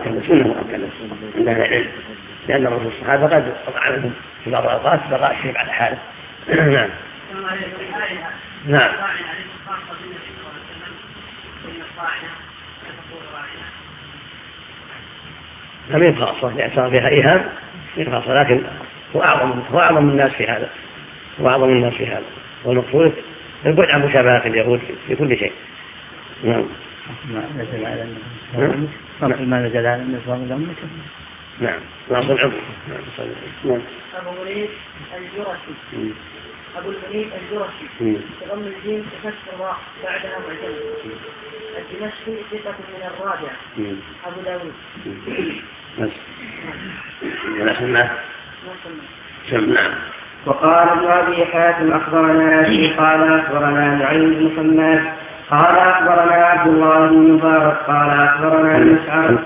مؤكدة، سنة مؤكدة عند أهل العلم، لأن الرسول الصحابة قد وقع منهم في بعض الأوقات بقاء الشيء بعد حاله. نعم. نعم. لم يبقى خاصة لأن صار فيها إيهام خاصة، لكن هو أعظم الناس في هذا، وأعظم الناس في هذا، والمقصود البعد عن مشابهة اليهود في كل شيء. نعم. ما نزل على النظام. نعم. ناصر العمر. نعم. أبو المنيب الجرشي. أبو المنيب الجرشي بضم الجيم بفتح الراء بعدها معجمة. الدمشقي ثقة من الرابع. أبو داود. بس. نعم. وقال ابن أبي حاتم أخبرنا أبي قال أخبرنا نعيم بن محمد قال أخبرنا عبد الله بن مبارك قال أخبرنا مسعر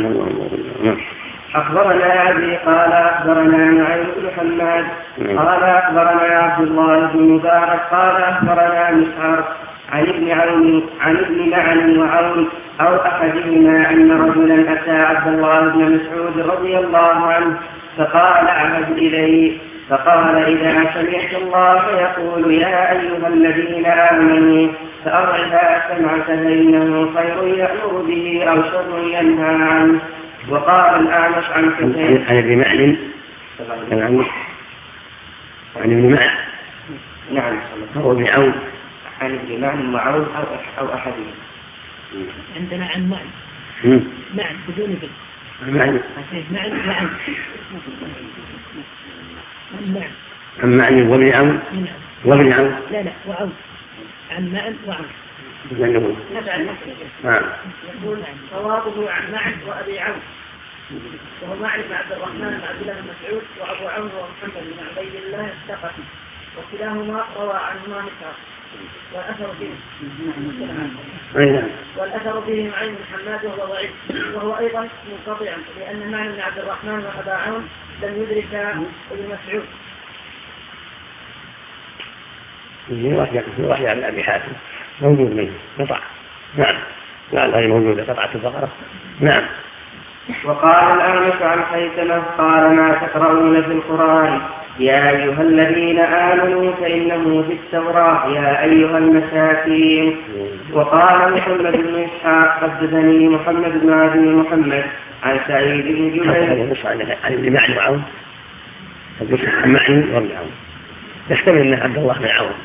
أخبرنا أبي قال أخبرنا نعيم بن محمد قال أخبرنا عبد الله بن مبارك قال أخبرنا مسعر عن ابن معن وعون أو أحدهما أن رجلا أتى عبد الله بن مسعود رضي الله عنه فقال أعهد إليه فقال إذا سمعت الله يقول يا أيها الذين آمنوا فأرعها سمعك فإنه خير يأمر به أو شر ينهى عنه. وقال الأعمش عن كثير عن ابن معن نعم هو ابن عون عن ابن معن وعون أو أحدهم. عندنا عن معن معن بدون ابن معن وعن عن معن وابن عون لا وعون عن معن وعون يقول صوابه عن معن وأبي عون وهو معن بن عبد الرحمن بن عبد الله بن مسعود وأبو عون ومحمد بن عبيد الله الثقفي وكلاهما روى عنهما مسعر والأثر به معين بن حماد وهو ضعيف وهو أيضا منقطع لأن معن بن عبد الرحمن وأبا عون لم يدرك ابن مسعود. في وحي عن أبي حاتم موجود منه قطع. نعم. لا غير موجودة قطعة البقرة. نعم. وقال الأعمش عن حيثمة قال ما تقرؤون في القرآن يا أيها الذين آمنوا فإنه في التوراة يا أيها المساكين. وقال محمد بن إسحاق حدثني محمد بن أبي محمد عن سعيد بن جبير عن ابن معن وعون عن معن وابن عون يحتمل أن عبد الله بن عون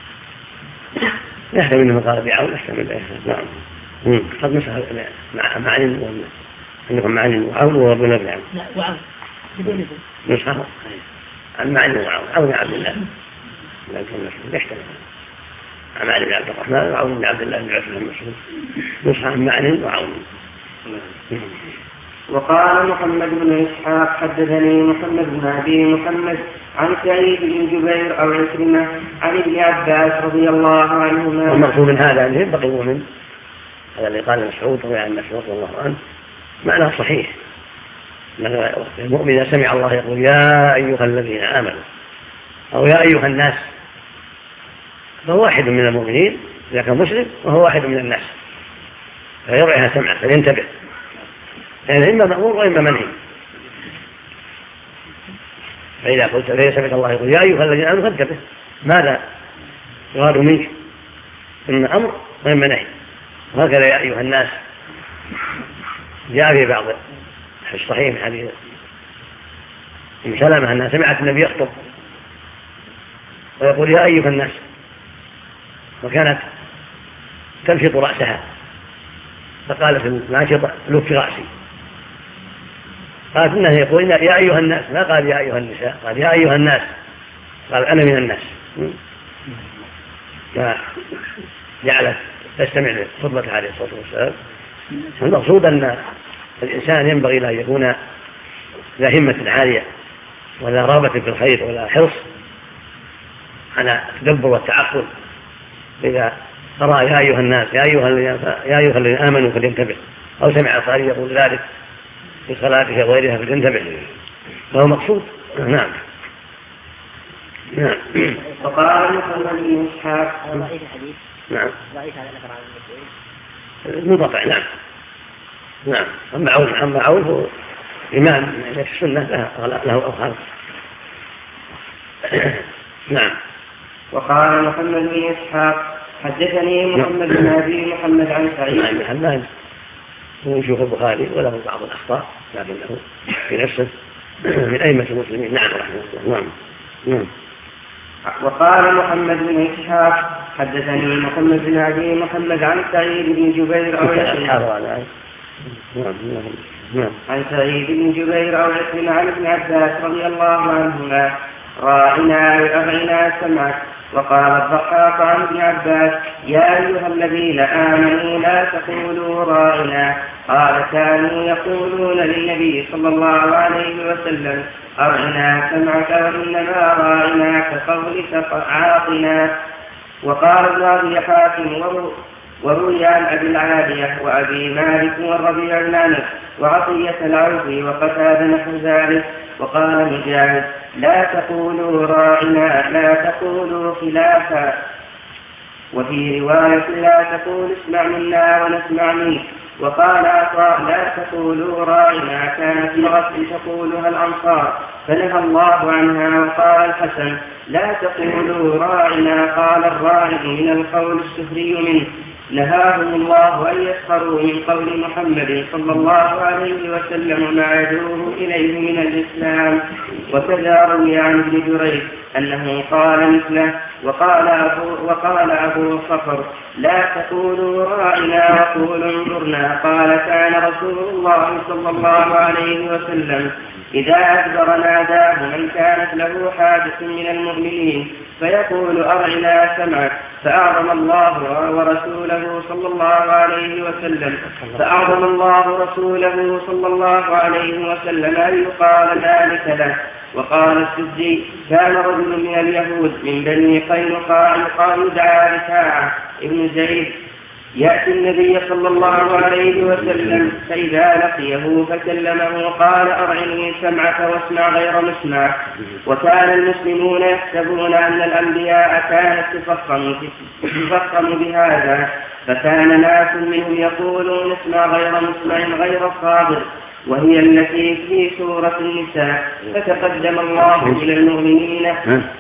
يحتمل أنه قال ابن عون يحتمل. نعم. قد مسح مع معن عندكم معن وعون وابن ابن عون. لا وعون بدون ابن نسخة عن معن وعون عون عبد الله لكن يحتمل عن معن بن عبد الرحمن وعون بن عبد الله بن عثمان بن مسعود نسخة عن معن وعون. وقال محمد بن إسحاق حدثني محمد بن أبي محمد عن سعيد بن جبير أو عكرمة عن ابن عباس رضي الله عنهما. والمقصود من هذا أنه ينبغي المؤمن هذا اللي قال مسعود رضي عن مسعود رضي الله عنه معناه صحيح. المؤمن إذا سمع الله يقول يا أيها الذين آمنوا أو يا أيها الناس فهو واحد من المؤمنين إذا كان مسلم وهو واحد من الناس فيرعيها سمعه فلينتبه يعني إما مأمور وإما منهي. فإذا قلت فإذا سمعت الله يقول يا أيها الذين آمنوا فانتبه ماذا يراد منك إما أمر وإما نهي. وهكذا يا أيها الناس جاء في بعض الصحيح من حديث ام سلمة أنها سمعت النبي يخطب ويقول يا أيها الناس وكانت تمشط رأسها فقالت الماشطة لف رأسي قالت إنه يقول يا أيها الناس ما قال يا أيها النساء قال يا أيها الناس قال أنا من الناس فجعلت تستمع لخطبته عليه الصلاة والسلام. المقصود أن الإنسان ينبغي لا يكون لا همة عالية ولا رغبة في الخير ولا حرص على التدبر والتعقل. إذا قرأ يا أيها الناس يا أيها الذين آمنوا فلينتبه أو سمع القارئ يقول ذلك في صلاته وغيرها فلينتبه فهو مقصود. نعم. نعم. وقال محمد بن إسحاق ضعيف الحديث. نعم. ضعيف هذا الأثر عن المسعود منقطع. نعم. نعم. أما عون هو إمام في السنة له أوهام. نعم. وقال محمد بن إسحاق حدثني محمد بن أبي محمد عن سعيد. نعم. محمد يشوف البخاري وله بعض الأخطاء لكنه في نفسه من أئمة المسلمين. نعم رحمه الله. نعم. وقال محمد بن إسحاق حدثني محمد بن أبي محمد عن سعيد بن جبير عن سعيد بن جبير أو عكرمة عن ابن عباس رضي الله عنهما راعنا وأرعنا سمعك. وقال الضحاك عن ابن عباس يا أيها الذين آمنوا لا تقولوا راعنا. قال كانوا يقولون للنبي صلى الله عليه وسلم أرعنا سمعك وإنما راعنا كقولك عاطنا. وقال ابن أبي حاتم وروي عن أبي العالية وأبي مالك والربيع بن أنس وعطية العوفي وقتادة نحو ذلك. وقال مجاهد لا تقولوا راعنا لا تقولوا خلافا. وفي رواية لا تقول اسمع منا ونسمع منك. وقال عطاء لا تقولوا راعنا كانت لغة تقولها الأنصار فنهى الله عنها. وقال الحسن لا تقولوا راعنا قال الراعي من القول السخري منه نهاهم الله أن يسخروا من قول محمد صلى الله عليه وسلم ما يدعوه إليه من الإسلام. وكذا روي عن ابن جريج أنه قال مثله. وقال أبو صفر لا تقولوا راعنا وقولوا انظرنا. قال كان رسول الله صلى الله عليه وسلم إذا أدبر ناداه من كانت له حاجة من المؤمنين فيقول أرعنا سمعك. فأعظم الله ورسوله صلى الله عليه وسلم أن يقال ذلك له. وقال السدي كان رجل من اليهود من بني قينقاع يدعى رفاعة ابن زيد يأتي النبي صلى الله عليه وسلم فإذا لقيه فكلمه قال أرعني سمعك واسمع غير مسمع. وكان المسلمون يحسبون أن الأنبياء كانت تفخم بهذا فكان ناس منهم يقولون اسمع غير مسمع غير صابر وهي التي في سورة النساء. فتقدم الله إلى المؤمنين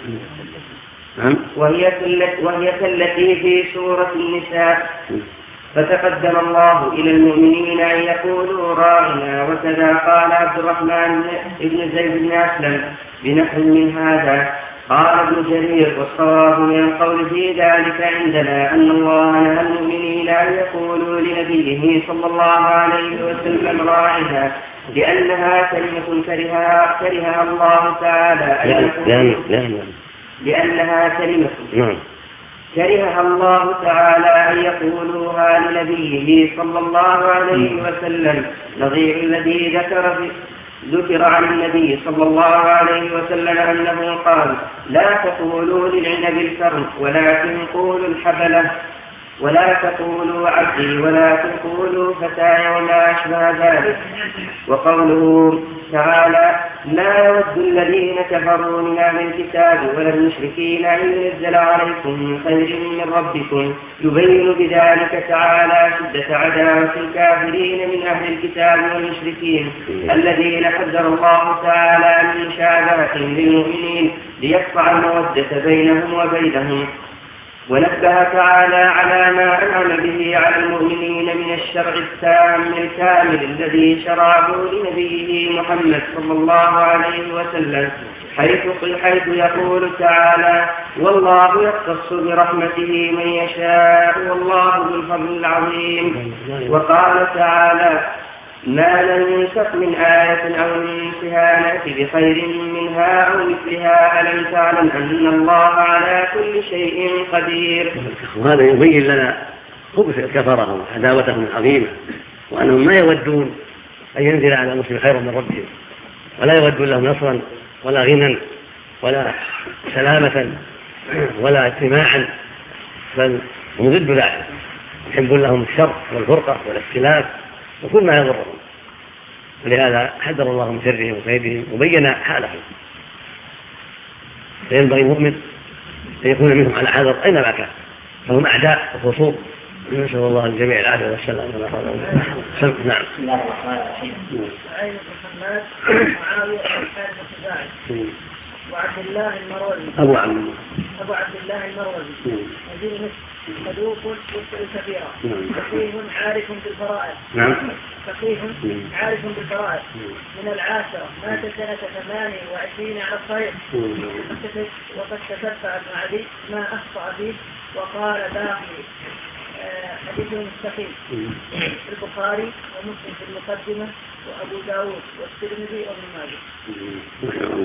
وهي التي في سورة النساء فتقدم الله إلى المؤمنين أن يقولوا راعنا. وكذا قال عبد الرحمن بن زيد بن أسلم بنحو من هذا. قال ابن جرير والصواب من القول في ذلك عندنا أن الله نهى المؤمنين أن يقولوا لنبيه صلى الله عليه وسلم راعنا لأنها كلمة كرهها الله تعالى كرهها الله تعالى أن يقولوها لنبيه صلى الله عليه وسلم نظير الذي ذكر عن النبي صلى الله عليه وسلم أنه قال لا تقولوا للعنب الكرم ولكن قولوا الحبلة ولا تقولوا عبدي ولا تقولوا فتاي وما أشبه ذلك. وقوله تعالى لا يود الذين كفروا من أهل الكتاب ولا المشركين أن ينزل عليكم من خير من ربكم يبين بذلك تعالى شدة عداوة الكافرين من أهل الكتاب والمشركين الذين حذر الله تعالى من مشابهتهم للمؤمنين ليقطع المودة بينهم وبينهم. ونبه تعالى على ما أنعم به على المؤمنين من الشرع التام الكامل الذي شرعه لنبيه محمد صلى الله عليه وسلم حيث يقول تعالى والله يختص برحمته من يشاء والله ذو الفضل العظيم. وقال تعالى ما ننسخ من آية أو ننسها نأتي بخير منها أو مثلها ألم تعلم أن الله على كل شيء قدير. وهذا يبين لنا خبث الكفرة وعداوتهم العظيمة وأنهم ما يودون أن ينزل على المسلم خير من ربهم ولا يودون لهم نصرا ولا غنى ولا سلامة ولا اجتماعا بل هم ضد ذلك يحبون لهم الشر والفرقة والاختلاف وكل ما يضرهم. ولهذا حذر الله من شرهم وكيدهم وبين حالهم. فينبغي المؤمن أن يكون منهم على حذر أينما كان فهم أعداء وخصوم نسأل الله الجميع العافية والسلام. نعم. بسم الله الرحمن الرحيم. عين محمد معاوية الحارث الخزاعي وعبد الله المروزي أبو عبد الله المروزي وزير مصر صدوق يخطئ كثيرا فقيه عارف بالفرائض من العاشرة مات سنة 28 على الصحيح وقد تتبع ابن عدي ما أخطأ فيه وقال باقي حديث مستقيم في البخاري ومسلم في المقدمة وأبو داود والترمذي وابن ماجه.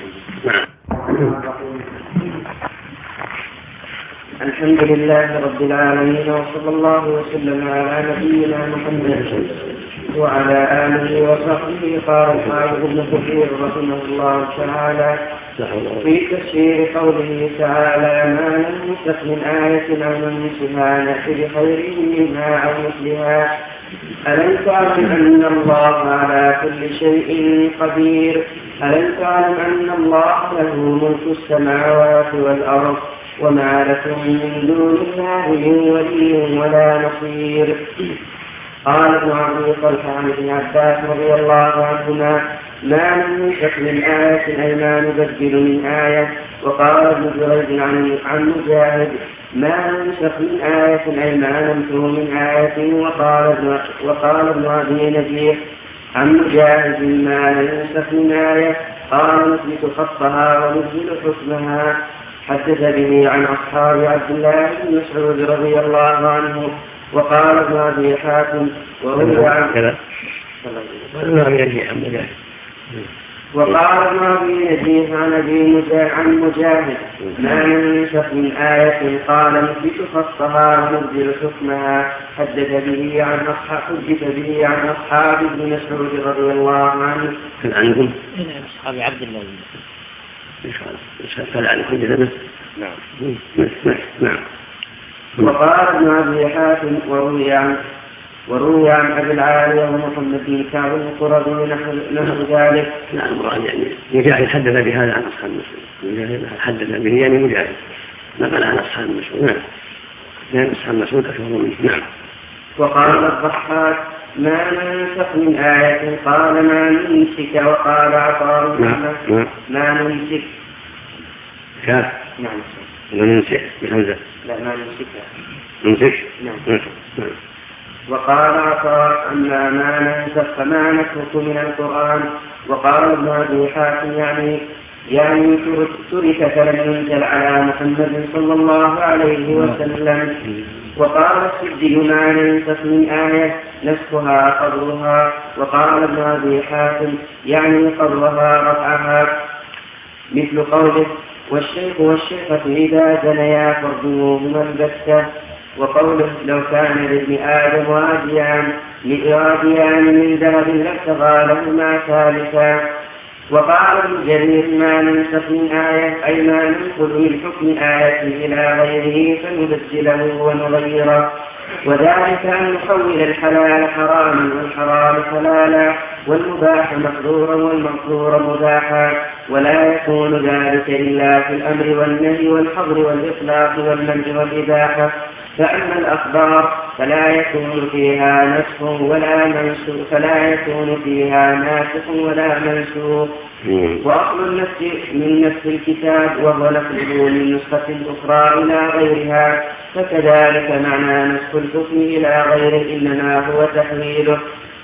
الحمد لله رب العالمين وصلى الله وسلم على نبينا محمد وعلى آله وصحبه. قال الحافظ ابن كثير رحمه الله تعالى في تفسير قوله تعالى ما ننسخ من آية أو ننسها نأتي بخير منها أو مثلها ألم تعلم أن الله على كل شيء قدير ألم تعلم أن الله له ملك السماوات والأرض وما لكم من دون الله من ولي ولا نصير. قال ابن عبد طلحة عن ابن عباس رضي الله عنهما ما ننسخ من آية أي ما نبدل من آية. وقال ابن جريج عن مجاهد ما ننسخ من آية أي ما نمحو من آية. وقال ابن أبي نجيح عن مجاهد ما ننسخ من آية قال نثبت خطها ونزل حكمها. حدث به عن أصحاب عبد الله بن مسعود رضي الله عنه. وقال ابن أبي حاتم وروي عن عن مجاهد ما ننسخ من آية قال نثبت خطها وننزل حكمها. حدث به عن أصحاب ابن مسعود رضي الله عنه. عنهم أصحاب عبد الله نعم. وقال ابن أبي حاتم وروي عن أبي العالية ومحمد بن كعب القرظي نحو ذلك. نعم يعني مجاهد حدث بهذا عن أصحاب مسعود. مجاهد حدث به يعني مجاهد نقل عن أصحاب مسعود. نعم لأن أصحاب مسعود أكثر منه. نعم. وقال الضحاك ما ننسخ من آية قال ما ننسك. وقال عطاء ما ننسك كاف نعم ننسك بحمزة لا ما ننسكها ننسك نعم. وقال عطاء أما ما ننسخ فما نترك من القرآن. وقال ابن أبي حاتم يعني ترك فلم ينزل على محمد صلى الله عليه وسلم. وقال السدي ما ننسخ من آية نسخها قبرها. وقال ابن أبي حاتم يعني قبرها رفعها مثل قوله والشيخ والشيخة إذا زنيا فارجموهما البتة. وقوله لو كان لابن آدم واديان من ذهب لابتغى لهما ثالثا. وقال ابن جرير ما ننسخ من آية أي ما ننقل من حكم آية إلى غيره فنبدله ونغيره. وذلك أن نحول الحلال حراما والحرام حلالا والمباح محظورا والمحظور مباحا. ولا يكون ذلك إلا في الأمر والنهي والحظر والإطلاق والمنع والإباحة. فأما الأخبار فلا يكون فيها نسخ ولا منسوخ وأصل النسخ من نسخ الكتاب وهو نقله من نسخة أخرى إلى غيرها. فكذلك معنى نسخ الحكم إلى غيره إنما هو تحويله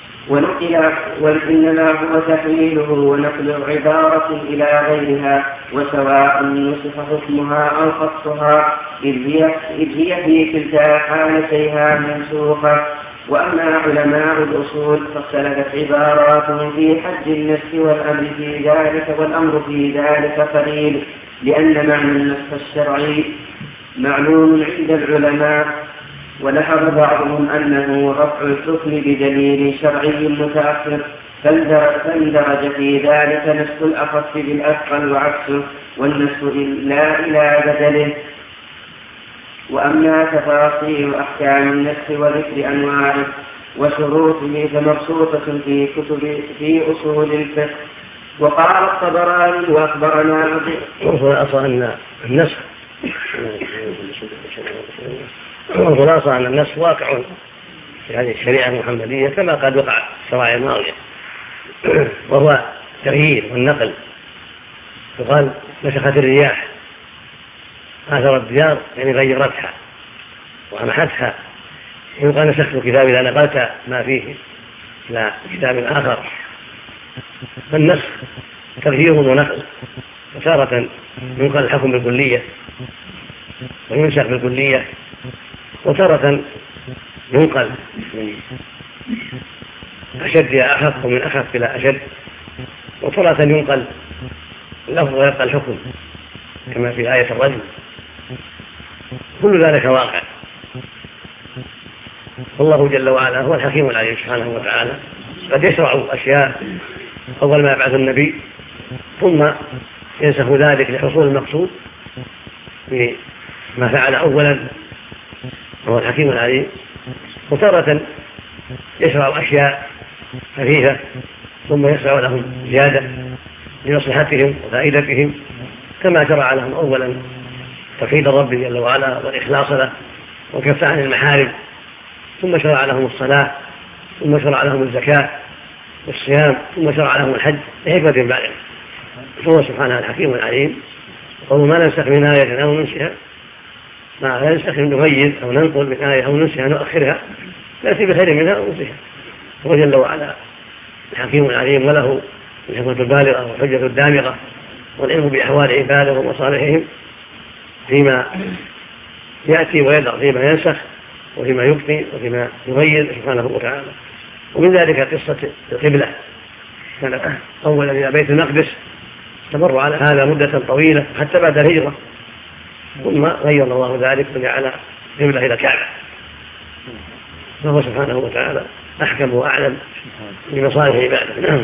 ونقل عبارة إلى غيرها وسواء نسخ حكمها أو خصها إذ هي في كلتا حالتيها منسوخة. وأما علماء الأصول فاختلفت عباراتهم في حد النسخ والأمر في ذلك قليل لأن معنى النسخ الشرعي معلوم عند العلماء. ولاحظ بعضهم أنه رفع الحكم بدليل شرعي متأخر فاندرج في ذلك نسخ الأخف بالأثقل وعكسه والنسخ لا إلى بدله. وأما تفاصيل أحكام النسخ وذكر أنواعه وشروطه فمبسوطة في أصول الفقه. وقال الطبراني وأخبرنا أصلا أن النسخ والخلاصة أن النسخ واقع في هذه الشريعة المحمدية كما قد وقع في الشرائع الماضية، وهو تغيير والنقل. يقال نسخت الرياح، آثر الديار يعني غيرتها وأمحتها. يقال نسخت الكتاب إذا نقلت ما فيه إلى كتاب آخر. فالنسخ تغيير ونقل، وتارة ينقل الحكم بالكلية وينسخ بالكلية، وتارة ينقل من أشد إلى أخف ومن أخف إلى أشد، وتارة ينقل اللفظ ويبقى الحكم كما في آية الرجم. كل ذلك واقع. والله جل وعلا هو الحكيم العليم سبحانه وتعالى، قد يشرع أشياء أول ما يبعث النبي ثم ينسخ ذلك لحصول المقصود بما فعل أولا، هو الحكيم العليم. وتارة يشرع أشياء خفيفة ثم يشرع لهم زيادة لمصلحتهم وفائدتهم، كما شرع لهم أولا توحيد الرب جل وعلا والإخلاص له والكف عن المحارم، ثم شرع لهم الصلاة، ثم شرع لهم الزكاة والصيام، ثم شرع لهم الحج لحكمة بالغة. هو سبحانه الحكيم العليم. وقالوا ما ننسخ من آية أو ننسها، ما ننسخ نغير أو ننقل من آية أو ننسها نؤخرها نأتي بخير منها أو ننسها. هو جل وعلا الحكيم العليم، وله الحكمة البالغة والحجة الدامغة والعلم بأحوال عباده ومصالحهم فيما يأتي ويدع، فيما ينسخ وفيما يبقي وفيما يغير سبحانه وتعالى. ومن ذلك قصة القبلة، كان أولا إلى بيت المقدس، استمر على هذا مدة طويلة حتى بعد الهجرة، ثم غير الله ذلك وجعل قبلة إلى الكعبة. فهو سبحانه وتعالى أحكم وأعلم بمصالح عباده.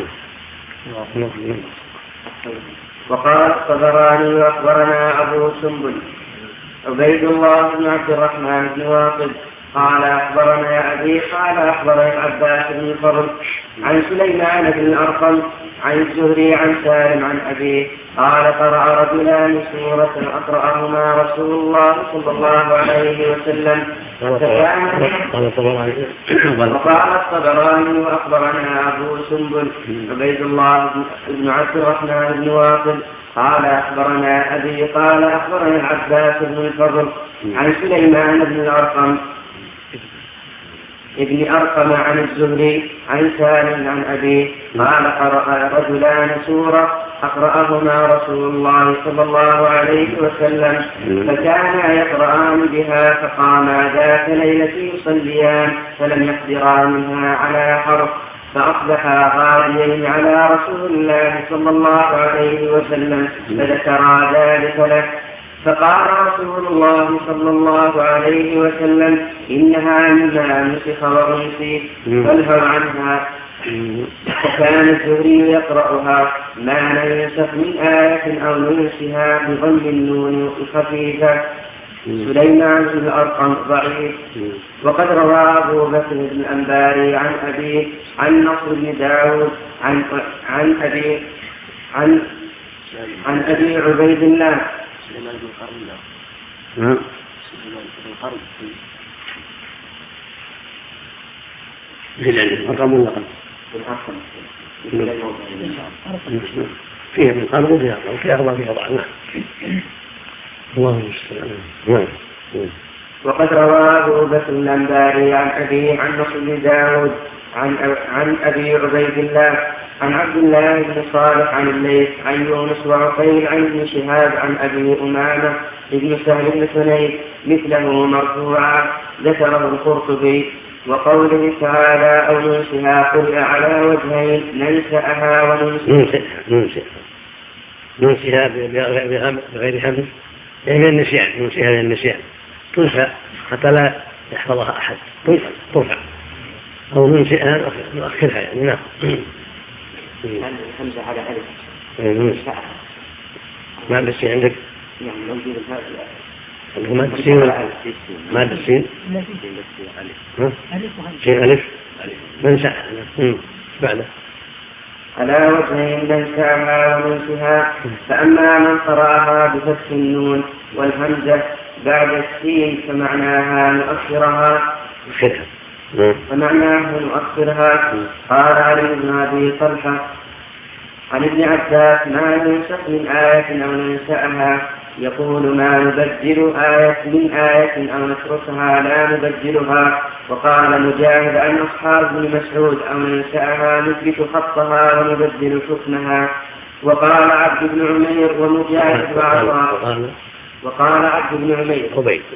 وقال الطبراني واخبرنا ابو سنبل عبيد الله بن عبد الرحمن بن واقد قال اخبرنا ابي قال اخبرنا العباس بن الفضل عن سليمان بن الارقم عن الزهري عن سالم عن ابيه قال قرأ رجلان سورة اقرأهما رسول الله صلى الله عليه وسلم. وقال الطبراني واخبرنا ابو سنبل عبيد الله بن عبد الرحمن بن واقد قال اخبرنا ابي قال اخبرنا العباس بن الفضل عن سليمان بن الارقم ابن أرقم عن الزهري عن سالم عن أبيه قال قرأ رجلان سورة أقرأهما رسول الله صلى الله عليه وسلم فكانا يقرآن بها فقاما ذات ليلة يصليان فلم يقدرا منها على حرف فأصبحا غاليين على رسول الله صلى الله عليه وسلم فذكرا ذلك له فقال رسول الله صلى الله عليه وسلم إنها مما نسخ وأنسي فالهوا عنها. وكان الزهري يقرأها ما ننسخ من آية أو ننسها بضم النون الخفيفة. سليمان بن الأرقم ضعيف. وقد روى أبو بكر بن الأنباري عن أبيه عن نصر بن داود عن أبي عبيد الله فيه من قرن وفيها أرضا فيها ضعف. الله المستعان. وقد روى أبو بكر الأنباري عن أبيه عن نصر بن داود عن أبي عبيد الله عن عبد الله بن صالح عن الليث عن يونس وعقيل عن ابن شهاب عن أبي أمامة ابن سهل بن حنيف مثله مرفوعا ذكره القرطبي. وقوله تعالى أو ننسها قرئ على وجهين ننسأها ننسها بغير حمل يعني من النسيان، ننسيها من النسيان تنسى حتى لا يحفظها أحد، ترفع أو ننسيها نؤخرها يعني. نعم. الحمزة على ألف ما بالسين عندك؟ يعني موجود هذا ما بالسين ما بالسين سين ألف ننسى بعده على وجهين ننساها وننسها. فأما من قرأها بفتح النون والهمزة بعد السين فمعناها نؤخرها قال علي بن أبي طلحة عن ابن عباس ما ننسخ من آية أو ننسأها يقول ما نبدل من آية أو نتركها لا نبدلها. وقال مجاهد عن أصحاب بن مسعود أو ننسأها نثبت خطها ونبدل حكمها. وقال عبد بن عمير ومجاهد وعطاء وقال عبد بن عمير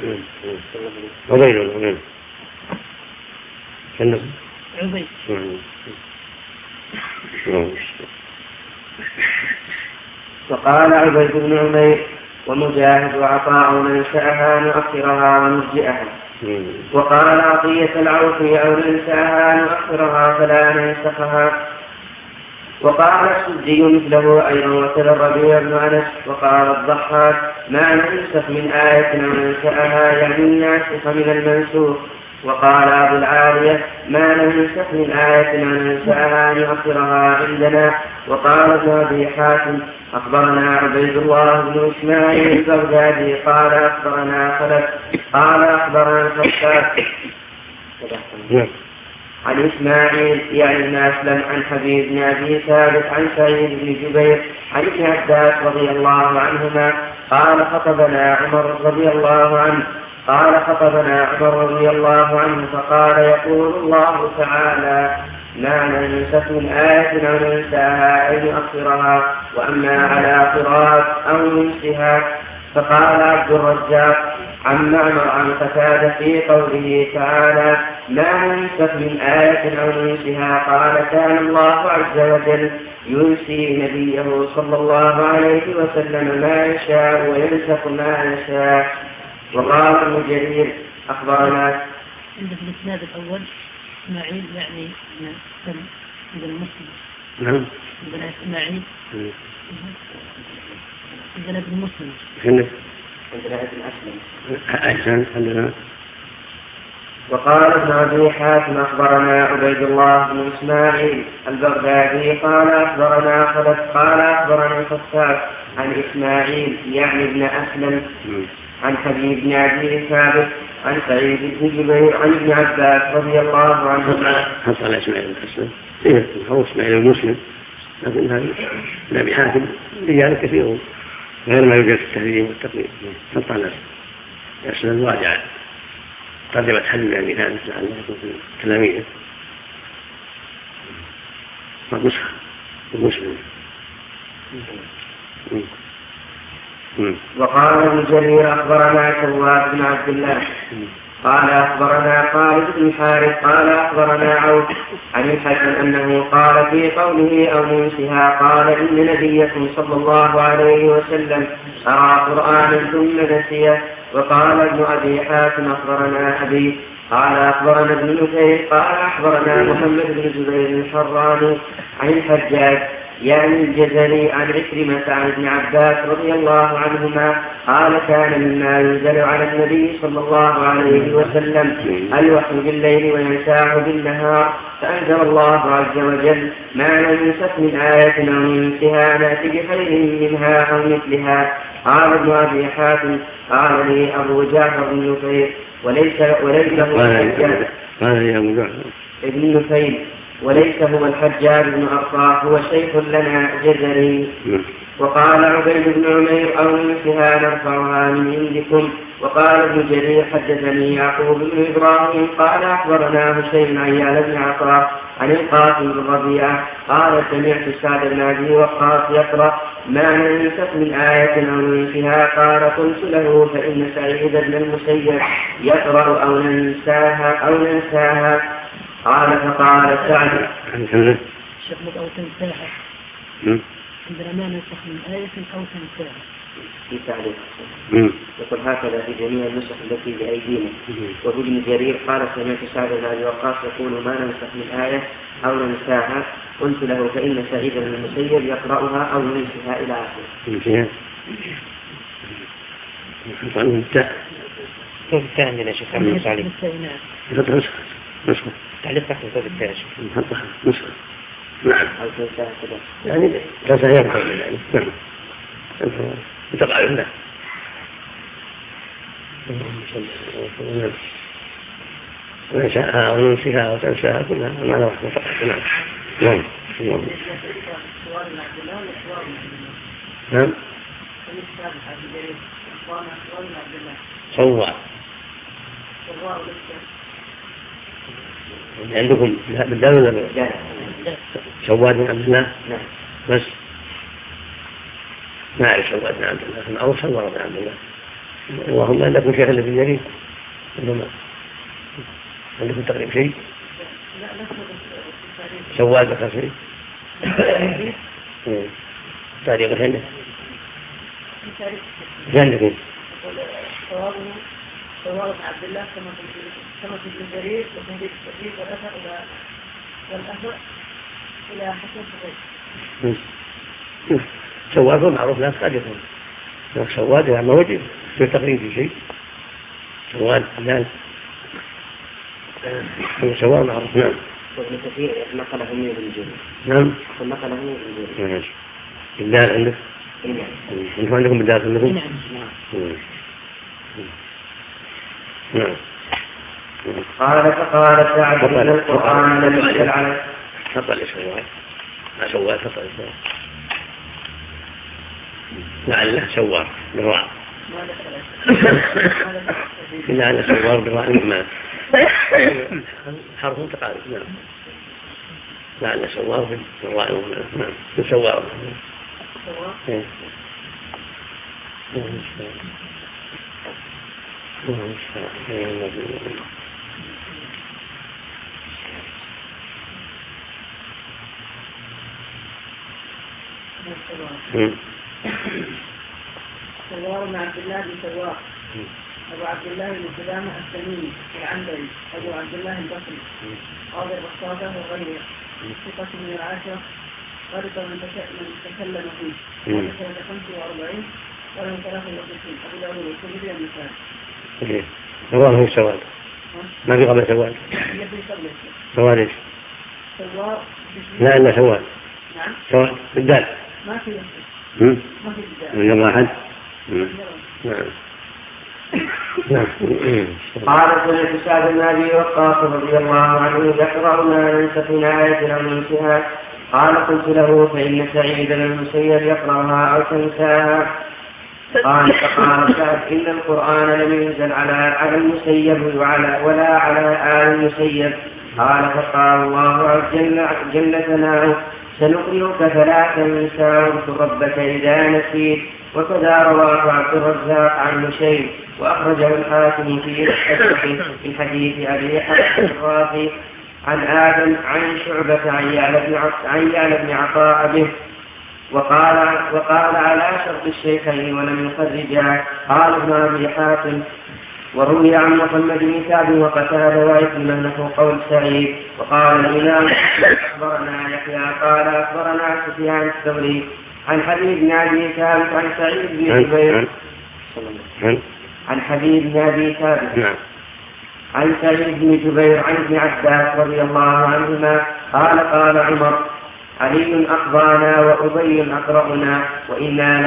وقال عبيد بن عمير ومجاهد وعطاء ننسأها نؤخرها ونرجئها. وقال عطية العوفي أو ننسأها نؤخرها فلا ننسخها. وقال السدي مثله أيضا وكذا الربيع بن أنس. وقال الضحاك ما ننسخ من آية أو ننسأها يعني الناسخ من المنسوخ. وقال أبو العالية ما ننسخ من آية أو ننسأها نؤخرها عندنا. وقال ابن أبي حاتم أخبرنا عبيد الله بن إسماعيل البغدادي قال أخبرنا خلف قال أخبرنا الخشاب عن إسماعيل يعني بن أسلم عن حبيب بن أبي ثابت عن سعيد بن جبير عن ابن عباس رضي الله عنهما قال خطبنا عمر رضي الله عنه فقال يقول الله تعالى ما ننسخ من آية أو ننساها أي نؤخرها. وأما على قراءة أو ننسها فقال عبد الرزاق عن معمر عن قتادة في قوله تعالى ما ننسخ من آية أو ننسها قال كان الله عز وجل ينسي نبيه صلى الله عليه وسلم ما يشاء وينسخ ما يشاء. وقال ابن جرير أخبرنا عند الإسناد الأول إسماعيل يعني عند المسلم عندنا إسماعيل عندنا ابن مسلم عندنا ابن أسلم. وقال ابن أبي حاتم أخبرنا عبيد الله بن إسماعيل البغدادي قال أخبرنا خلف قال أخبرنا الخفاف عن إسماعيل يعني ابن أسلم عن حبيب بن أبي ثابت عن سعيد بن جبير عن ابن عباس رضي الله عنهما. حصل على إسماعيل بن أسلم هو إسماعيل المسلم لكن هذا ابن أبي حاتم رجال كثيرون غير ما يوجد في التهذيب والتقريب. حصل على أسلم راجع ترجمة حل يعني ثالث لعله يكون في التلاميذ نسخة المسلم. وقال ابن جرير أخبرنا شواب بن عبد الله قال أخبرنا خالد بن حارث قال أخبرنا عوف عن الحسن أنه قال في قوله أو منسها قال إن نبيكم صلى الله عليه وسلم أرى قرآنا ثم نسيه. وقال ابن أبي حاتم أخبرنا أبي قال أخبرنا ابن نفيل قال أخبرنا محمد بن زبير الحراني عن الحجاج يعني الجزري عن عكرمة عن ابن عباس رضي الله عنهما قال كان مما ينزل على النبي صلى الله عليه وسلم الوحي بالليل وينساه بالنهار فأنزل الله عز وجل ما ننسخ من آية أو ننسها نأتي بخير منها أو مثلها. قال ابن أبي حاتم قال لي أبو جعفر بن نفيل وليس ابن نفيل وليس هو الحجاج بن أرطاح هو شيخ لنا جزري. وقال عبيد بن عمير أو مثلها نرفعها من عندكم. وقال ابن جرير حدثني يعقوب بن إبراهيم قال أخبرنا هشيم عن يعلى بن عطاء عن القاسم بن ربيعة قال سمعت سعد بن أبي وقاص يقرأ ما ننسخ من آية أو ننسها قال قلت له فإن سعيد بن المسيب يقرأ أو ننساها قال فقال سعد شغلت أو تنساها عندنا ما ننسخ من آية أو تنساها في تعليق يقول هكذا في جميع النسخ التي بأيدينا. وفي ابن جرير قال سمعت سعد بن أبي وقاص يقول ما ننسخ من آية أو ننساها قلت له فإن سعيد بن المسيب يقرأها أو ينسها إلى آخره. كيف عندنا شيخ عبد السعيد نسخة تعليق تحت الكتاب الثاني نسخة نعم يعني لا سيبقى يعني تقع عنده وننساها وننسيها وتنساها كلها ما واحدة. نعم. نعم. صوّع عندكم بالدال ولا بالدال؟ سواد بن عبد الله بس ما أعرف سواد بن عبد الله أو سوار بن عبد الله. اللهم عندكم شيخ اللي في الجريد عندكم تقريب شيء سواد بن شيء تاريخ هنا عندكم سوار بن عبد الله كما في الجريد وتنبيه التدريب والأثر إلى حسن صغير. سواد معروف لا قد يكون سواد يعني موجود في تقريب شيء سواد لا سواد معروف. نعم. وابن كثير نقله من الجريد. نعم. نقله من الجريد. الدال عندك؟ انتم عندكم بالدال عندكم؟ نعم. قال فقال سعد إن القرآن لم ينزل عليه. فطل سواد ما سواد فطل سواد لعله سوار بالراء لعله سوار بالراء ما حرف متقارب. نعم. لعله سوار بالراء نعم سوار. سوار بن عبد الله بن سوار أبو عبد الله بن سلامة التميمي العنبري أبو عبد الله البصري قاضي الرصافة وغيره ثقة من العاشرة غرق من تكلم فيه سنة 45 ولم 63 أبو داود والترمذي والنسائي. سوار هو سواد ما في قبل سواد. سواد ايش؟ سوار لا إلا سواد. نعم. سواد بالدال ما في بالدال. من واحد. نعم. نعم. قال سمعت سعد بن أبي وقاص رضي الله عنه يقرأ ما ننسخ من آية أو ننسها. قال قلت له فإن سعيد بن المسيب يقرأها أو تنساها. قال فقال سعد إن القرآن لم ينزل على المسيب ولا على آل المسيب. قال فقال الله جل ثناؤه سنقرئك فلا تنسى واذكر ربك إذا نسيت. وكذا رواه عبد الرزاق عن شيء وأخرجه الحاكم في نسخته من حديث أبي حاتم الرازي عن آدم عن شعبة عن يعلى بن عطاء به وقال على شرط الشيخين ولم يخرجا. قال ابن أبي حاتم وروي عن محمد بن كعب وقتادة وعكرمة نحو قول سعيد. وقال الإمام أخبرنا يحيى قال أخبرنا سفيان الثوري عن حبيب بن أبي ثابت عن سعيد بن جبير عن حبيب بن أبي ثابت عن سعيد بن جبير عن ابن عباس رضي الله عنهما قال قال عمر علي أقضانا وأبي أقرأنا وإنا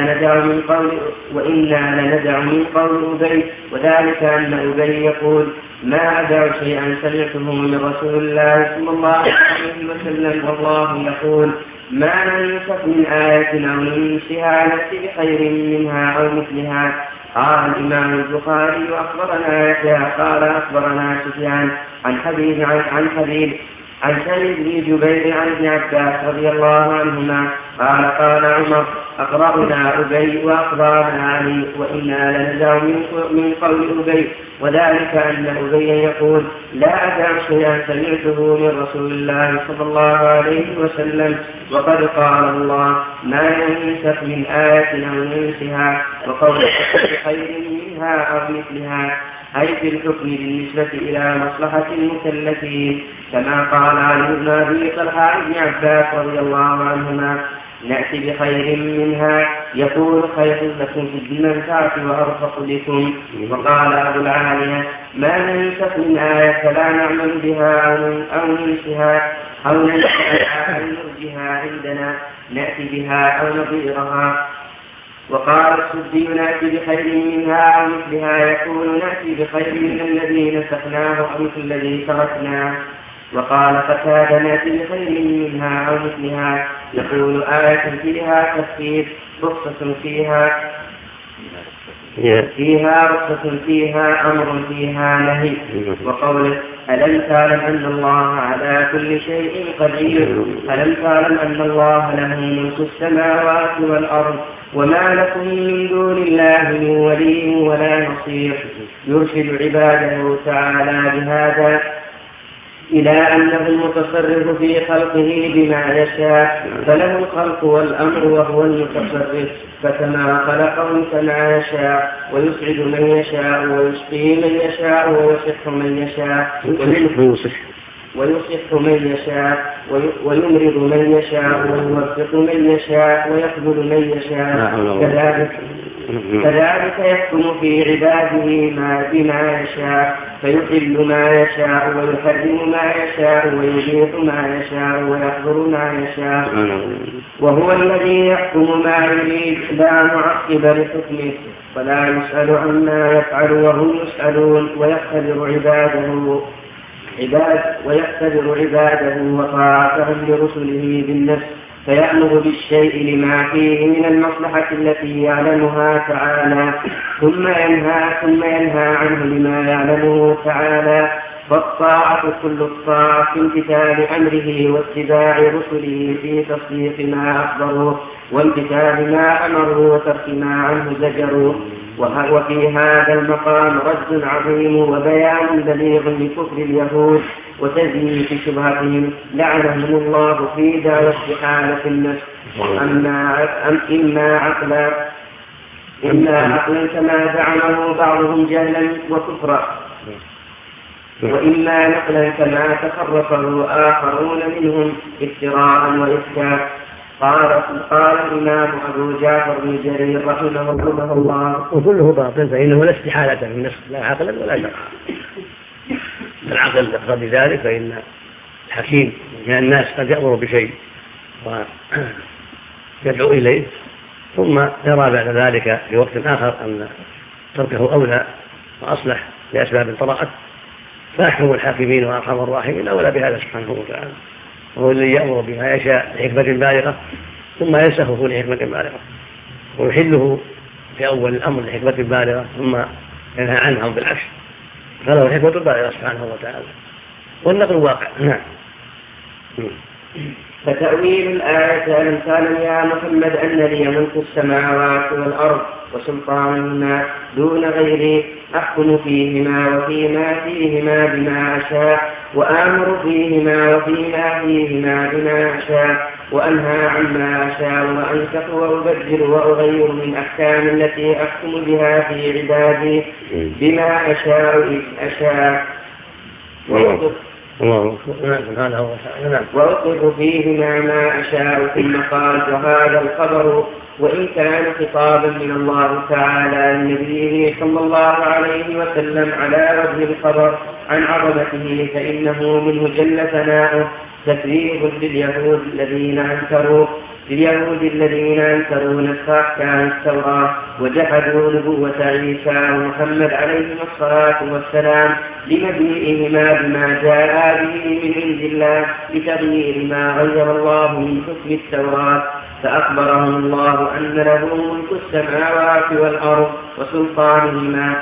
لندع من قول أبي وذلك أن أبي يقول ما أدع شيئا سمعته من رسول الله صلى الله عليه وسلم والله يقول ما ننسخ من آية أو ننسها نأتي بخير منها أو مثلها. قال الإمام البخاري وأخبرنا يحيى قال أخبرنا سفيان عن حبيب عن سعيد بن جبير عن ابن عباس رضي الله عنهما قال قال عمر أقرأنا أبي وأقضانا علي وإنا لنزع من قول أبي وذلك أن أبي يقول لا أدع شيئا سمعته من رسول الله صلى الله عليه وسلم وقد قال الله ما ينسخ من آية أو ننسها وقول خير منها أو مثلها أي في الحكم بالنسبة إلى مصلحة المكلفين كما قال علي بن أبي طلحة عن ابن عباس رضي الله عنهما نأتي بخير منها يقول خير لكم في المنفعة وأرفق لكم. وقال أبو العالية ما ننسخ من آية فلا نعمل بها أو ننسها أو نرجها عندنا نأتي بها أو نظيرها وقال السدي نأتي بخير منها أو مثلها يقول نأتي بخير من الذي نسخناه أو مثل الذي تركناه. وقال قتادة نأتي بخير منها أو مثلها يقول آية فيها تخفيف رخصة فيها رخصة فيها أمر فيها نهي. وقوله ألم تعلم أن الله على كل شيء قدير ألم تعلم أن الله له ملك السماوات والأرض وما لكم من دون الله من ولي ولا نصير. يرشد عباده تعالى بهذا إلى أنه المتصرف في خلقه بما يشاء فله الخلق والأمر وهو المتصرف فكما خلقهم كما يشاء ويسعد من يشاء ويشقي من يشاء ويصح من يشاء ويصح من يشاء ويمرض من يشاء ويوفق من يشاء ويخذل من يشاء كذلك يحكم في عباده بما يشاء فيحل ما يشاء ويحرم ما يشاء ويبيح ما يشاء ويحظر ما يشاء وهو الذي يحكم ما يريد لا معقب لحكمه ولا يسأل عما يفعل وهم يسألون ويختبر عباده وطاعتهم لرسله بالنفس فيأمر بالشيء لما فيه من المصلحة التي يعلمها تعالى ثم ينهى عنه لما يعلمه تعالى. فالطاعة كل الطاعة في امتثال أمره واتباع رسله في تصديق ما أخبروه وامتثال ما أمروا وترك ما عنه زجروا. وفي هذا المقام رد عظيم وبيان بليغ لكفر اليهود وتزييف شبهتهم لعنهم الله في دار استحالة النفس إما عقلا كما زعمه بعضهم جهلا وكفرا وإما نقلا كما تخرصه آخرون منهم افتراء وإفكاء. قال الإمام أبو جعفر بن جرير رحمه الله وكله باطل فإنه لا استحالة في النفس لا عقلا ولا شرعا. العقل يقتضي ذلك فإن الحكيم من الناس قد يأمر بشيء ويدعو إليه ثم يرى بعد ذلك في وقت آخر أن تركه أولى وأصلح لأسباب طرأت فأحكم الحاكمين وأرحم الراحمين أولى بهذا سبحانه وتعالى وهو الذي يأمر بما يشاء لحكمة بالغة ثم ينسخه لحكمة بالغة ويحله في أول الأمر لحكمة بالغة ثم ينهى عنه بالعكس فله الحكمة بالغة سبحانه وتعالى والنقل واقع. نعم. فتأويل الآية ألم تعلم يا محمد أن لي ملك السماوات والأرض وسلطانهما دون غيري أحكم فيهما وفيما فيهما بما أشاء وآمر فيهما وفيما فيهما بما أشاء وأنهى عما أشاء وأنسخ وأبدل وأغير من أحكام التي أحكم بها في عبادي بما أشاء إذ أشاء وأطلق فيهما ما أشاء ثم قال وهذا الخبر وإن كان خطابا من الله تعالى لنبيه صلى الله عليه وسلم على وجه الخبر عن عظمته فإنه منه جل ثناؤه تكذيب لليهود الذين أنكروا نسخ أحكام التوراة وجحدوا نبوة عيسى ومحمد عليهما الصلاة والسلام لمجيئهما بما جاء به من عند الله بتغيير ما غير الله من حكم التوراة فأخبرهم الله أن له ملك السماوات والأرض وسلطانهما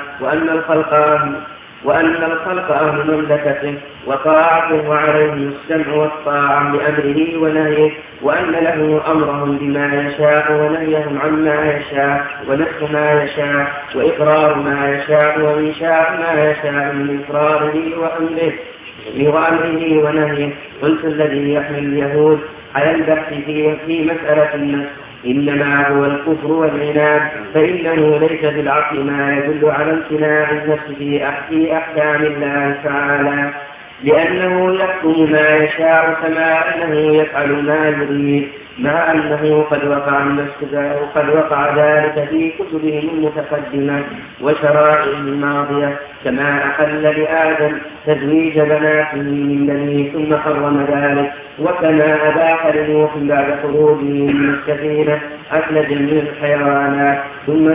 وأن الخلق أهل مملكته وطاعته وعليهم السمع والطاعة لأمره ونهيه وأن له أمرهم بما يشاء ونهيهم عما يشاء ونسخ ما يشاء وإقرار ما يشاء وإنشاء ما يشاء من إقراره وأمره ونهيه. قلت الذي يحمل اليهود على البحث في مسألة النفس إنما هو الكفر والعناد فإنه ليس بالعقل ما يدل على امتناع النفس في أحكام الله تعالى لأنه يحكم ما يشاء كما أنه يفعل ما يريد، مع أنه قد وقع ذلك في كتبهم المتقدمة وشرائعهم الماضية، كما أحل لآدم تزويج بناته من بنيه ثم حرم ذلك، وكما أباح لنوح بعد خروجه من السفينة أكل جميع الحيوانات ثم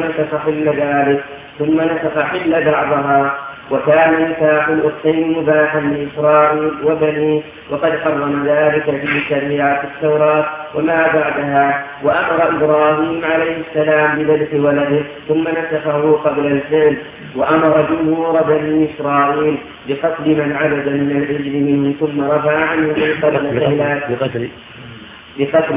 نسخ حل بعضها، وكان نكاح الأختين مباحا لإسرائيل وبنيه، وقد حرم ذلك في شريعة التوراة وما بعدها، وأمر إبراهيم عليه السلام بذبح ولده ثم نسخه قبل الفعل، وأمر جمهور بني إسرائيل بقتل من عبد من العجل منهم ثم رفع عنه بقتل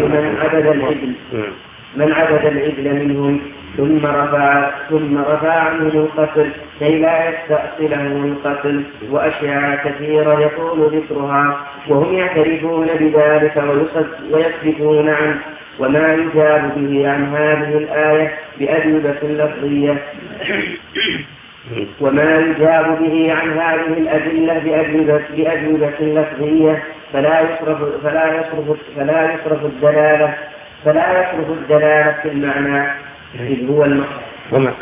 من عبد العجل منهم ثم رفع عنه القتل كي لا يستأصله القتل، وأشياء كثيرة يطول ذكرها وهم يعترفون بذلك ويصدقون عنه. وما يجاب به عن هذه الآية بأجوبة لفظية فلا يصرف الدلالة في المعنى إذ هو المقصود.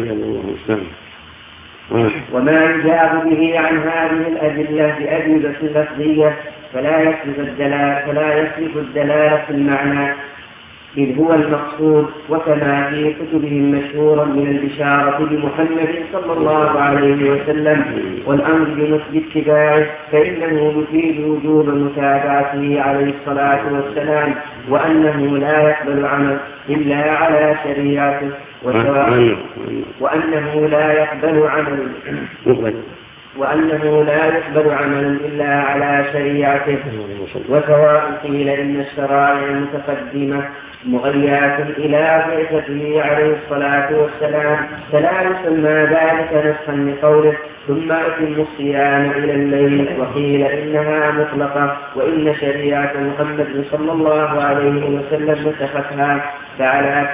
وما يجاب به عن هذه الأدلة بأجوبة لفظية فلا يصرف الدلالة في المعنى إذ هو المقصود، وكما في كتبهم مشهورا من البشارة بمحمد صلى الله عليه وسلم والأمر باتباعه، فإنه يفيد وجوب متابعته عليه الصلاة والسلام، وأنه لا يقبل عمل إلا على شريعته، وأنه لا يقبل عمل إلا على شريعته. وسواء قيل إن الشرائع المتقدمة مغيات إلى بعثته عليه الصلاة والسلام فلا يسمى ذلك نسخا لقوله ثم أتم الصيام إلى الليل، وقيل إنها مطلقة، وإن شريعة محمد صلى الله عليه وسلم نسختها، فعلى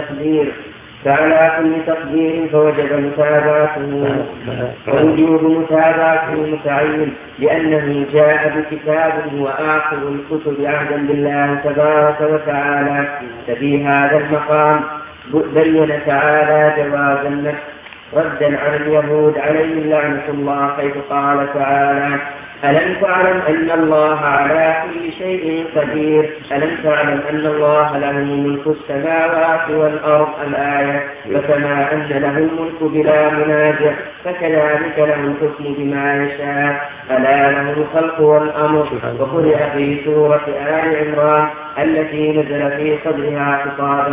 كل تقدير فوجب متابعته، ووجوب متابعته متعين، لأنه جاء بكتاب هو آخر الكتب عهدا بالله تبارك وتعالى. ففي هذا المقام بين تعالى جواز النسخ ردا على اليهود عليهم لعنة الله، حيث قال تعالى ألم تعلم أن الله على كل شيء قدير، ألم تعلم أن الله له ملك السماوات والأرض الآية، فكما أن له الملك بلا منازع فكذلك له الحكم بما يشاء، ألا له الخلق والأمر. وقرئ في سورة آل عمران التي نزل في صدرها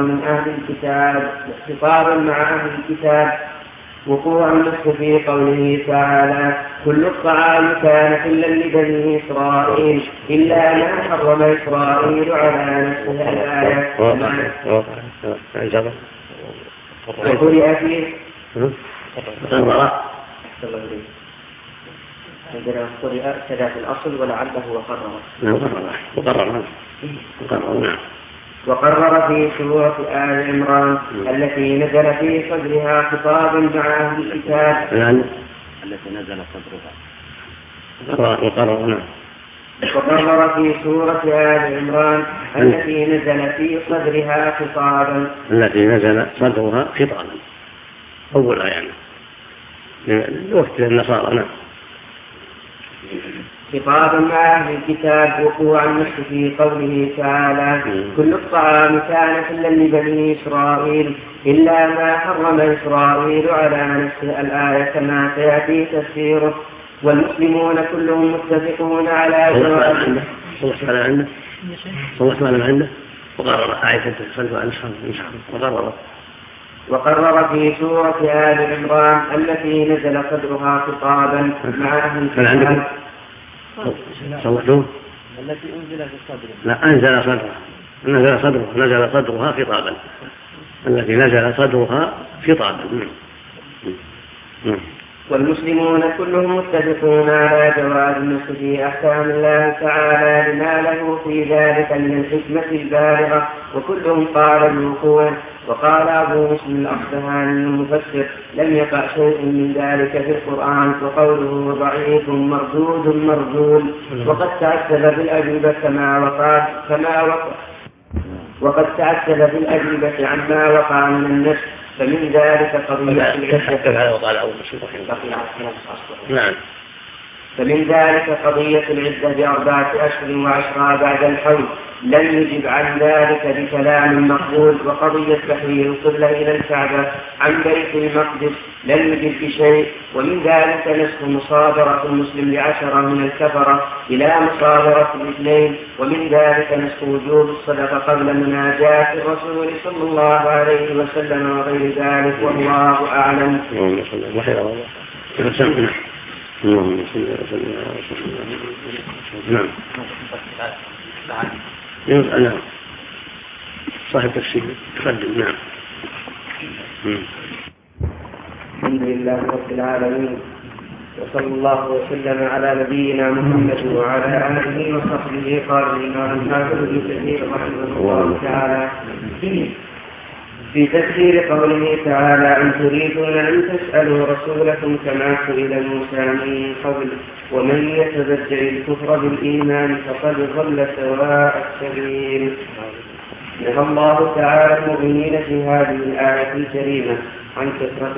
خطابا مع أهل الكتاب وقوع النسخ في قوله تعالى كل الطعام كان حلا لبني إسرائيل إلا ما حرم إسرائيل على نفسه الآية. وقرئ فيه قرئ كذا في الأصل ولعله وقرر في سورة آل عمران التي نزل في صدرها خطاب مع أهل الكتاب التي نزل صدرها وقرر في سورة آل عمران التي نزل في صدرها خطابا أول آية وقت النصارى خطابا مع أهل الكتاب وقوع النص في قوله تعالى كل الطعام كان حلا لبني إسرائيل إلا ما حرم إسرائيل على نفسه الآية كما سيأتي تفسيره. والمسلمون كلهم متفقون على جواز وقرر في سورة آل عمران التي نزل صدرها خطابا مع أهل الكتاب التي أنزل في الصدر نزل صدرها خطابا التي نزل صدرها خطابا والمسلمون كلهم متفقون على جواز النسك في أحكام الله تعالى لما له في ذلك من الحكمة البالغة، وكلهم قال بالوقوع. وقال أبو مسلم الأصبهاني المفسر: لم يقع شيء من ذلك في القرآن، وقوله ضعيف مردود. وقد تعسل بالأجوبة وقد تعسل بالأجوبة عما وقع من النسك، فمن ذلك قضية فمن ذلك قضية العدة ب4 أشهر و10 بعد الحول، لم يجب عن ذلك بكلام مقبول. وقضية تحويل القبلة إلى الكعبة عن بيت المقدس لم يجب بشيء. ومن ذلك نسخ مصادرة المسلم ل10 من الكفرة إلى مصادرة الاثنين. ومن ذلك نسخ وجوب الصدقة قبل مناجاة الرسول صلى الله عليه وسلم وغير ذلك، والله أعلم. نعم. صاحب تفسير تقدم. نعم. الحمد لله رب العالمين، وصلى الله وسلم على نبينا محمد وعلى آله وصحبه. قال الإمام الحافظ ابن كثير رحمه الله تعالى في تفسير قوله تعالى: أن تريدون أن تسألوا رسولكم كما سئل موسى من قبل ومن يتبدل الكفر بالإيمان فقد ضل سواء السبيل. نهى الله تعالى المؤمنين في هذه الآية الكريمة عن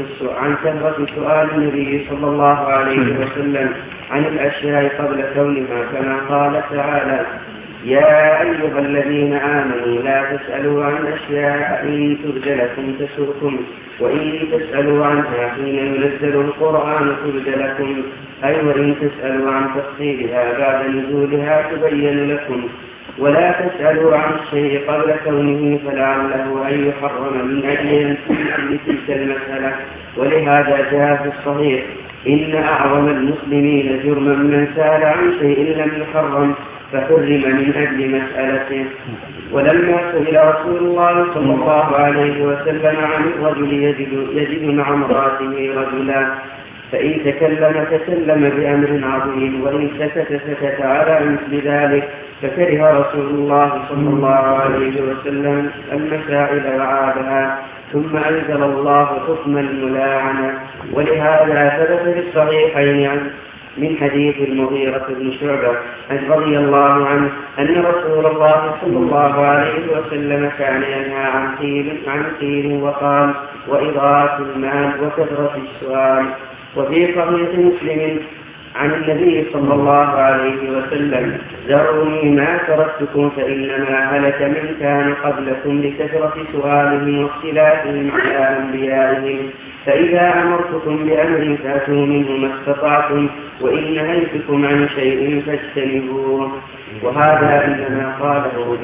كثرة سؤال النبي صلى الله عليه وسلم عن الأشياء قبل كونها، كما قال تعالى: يا أيها الذين آمنوا لا تسألوا عن أشياء إن تبد لكم تسؤكم، وإن تسألوا عنها حين ينزل القرآن تبد لكم، أي وإن تسألوا عن تفصيلها بعد نزولها تبين لكم. ولا تسألوا عن الشيء قبل كونه فلعله أن يحرم من أجل تلك المسألة. ولهذا جاء في الصحيح: إن أعظم المسلمين جرما من سأل عن شيء لم يحرم فحرم من أجل مسألته. ولما سئل رسول الله صلى الله عليه وسلم عن الرجل يجد مع امرأته رجلا، فإن تكلم بأمر عظيم، وإن سكت على مثل ذلك، فكره رسول الله صلى الله عليه وسلم المسائل وعابها، ثم أنزل الله حكم الملاعنة. ولهذا ثبت في الصحيحين من حديث المغيرة بن شعبة رضي الله عنه أن رسول الله صلى الله عليه وسلم كان ينهى عن قيل وقال وإضاعة المال وكثرة السؤال. وفي صحيح مسلم عن النبي صلى الله عليه وسلم: ذروني ما تركتكم فإنما هلك من كان قبلكم لكثرة سؤالهم واختلافهم على أنبيائهم، فإذا أمرتكم بأمر فأتوا منه ما استطعتم، وإن نهيتكم عن شيء فاجتنبوه. وهذا إنما قاله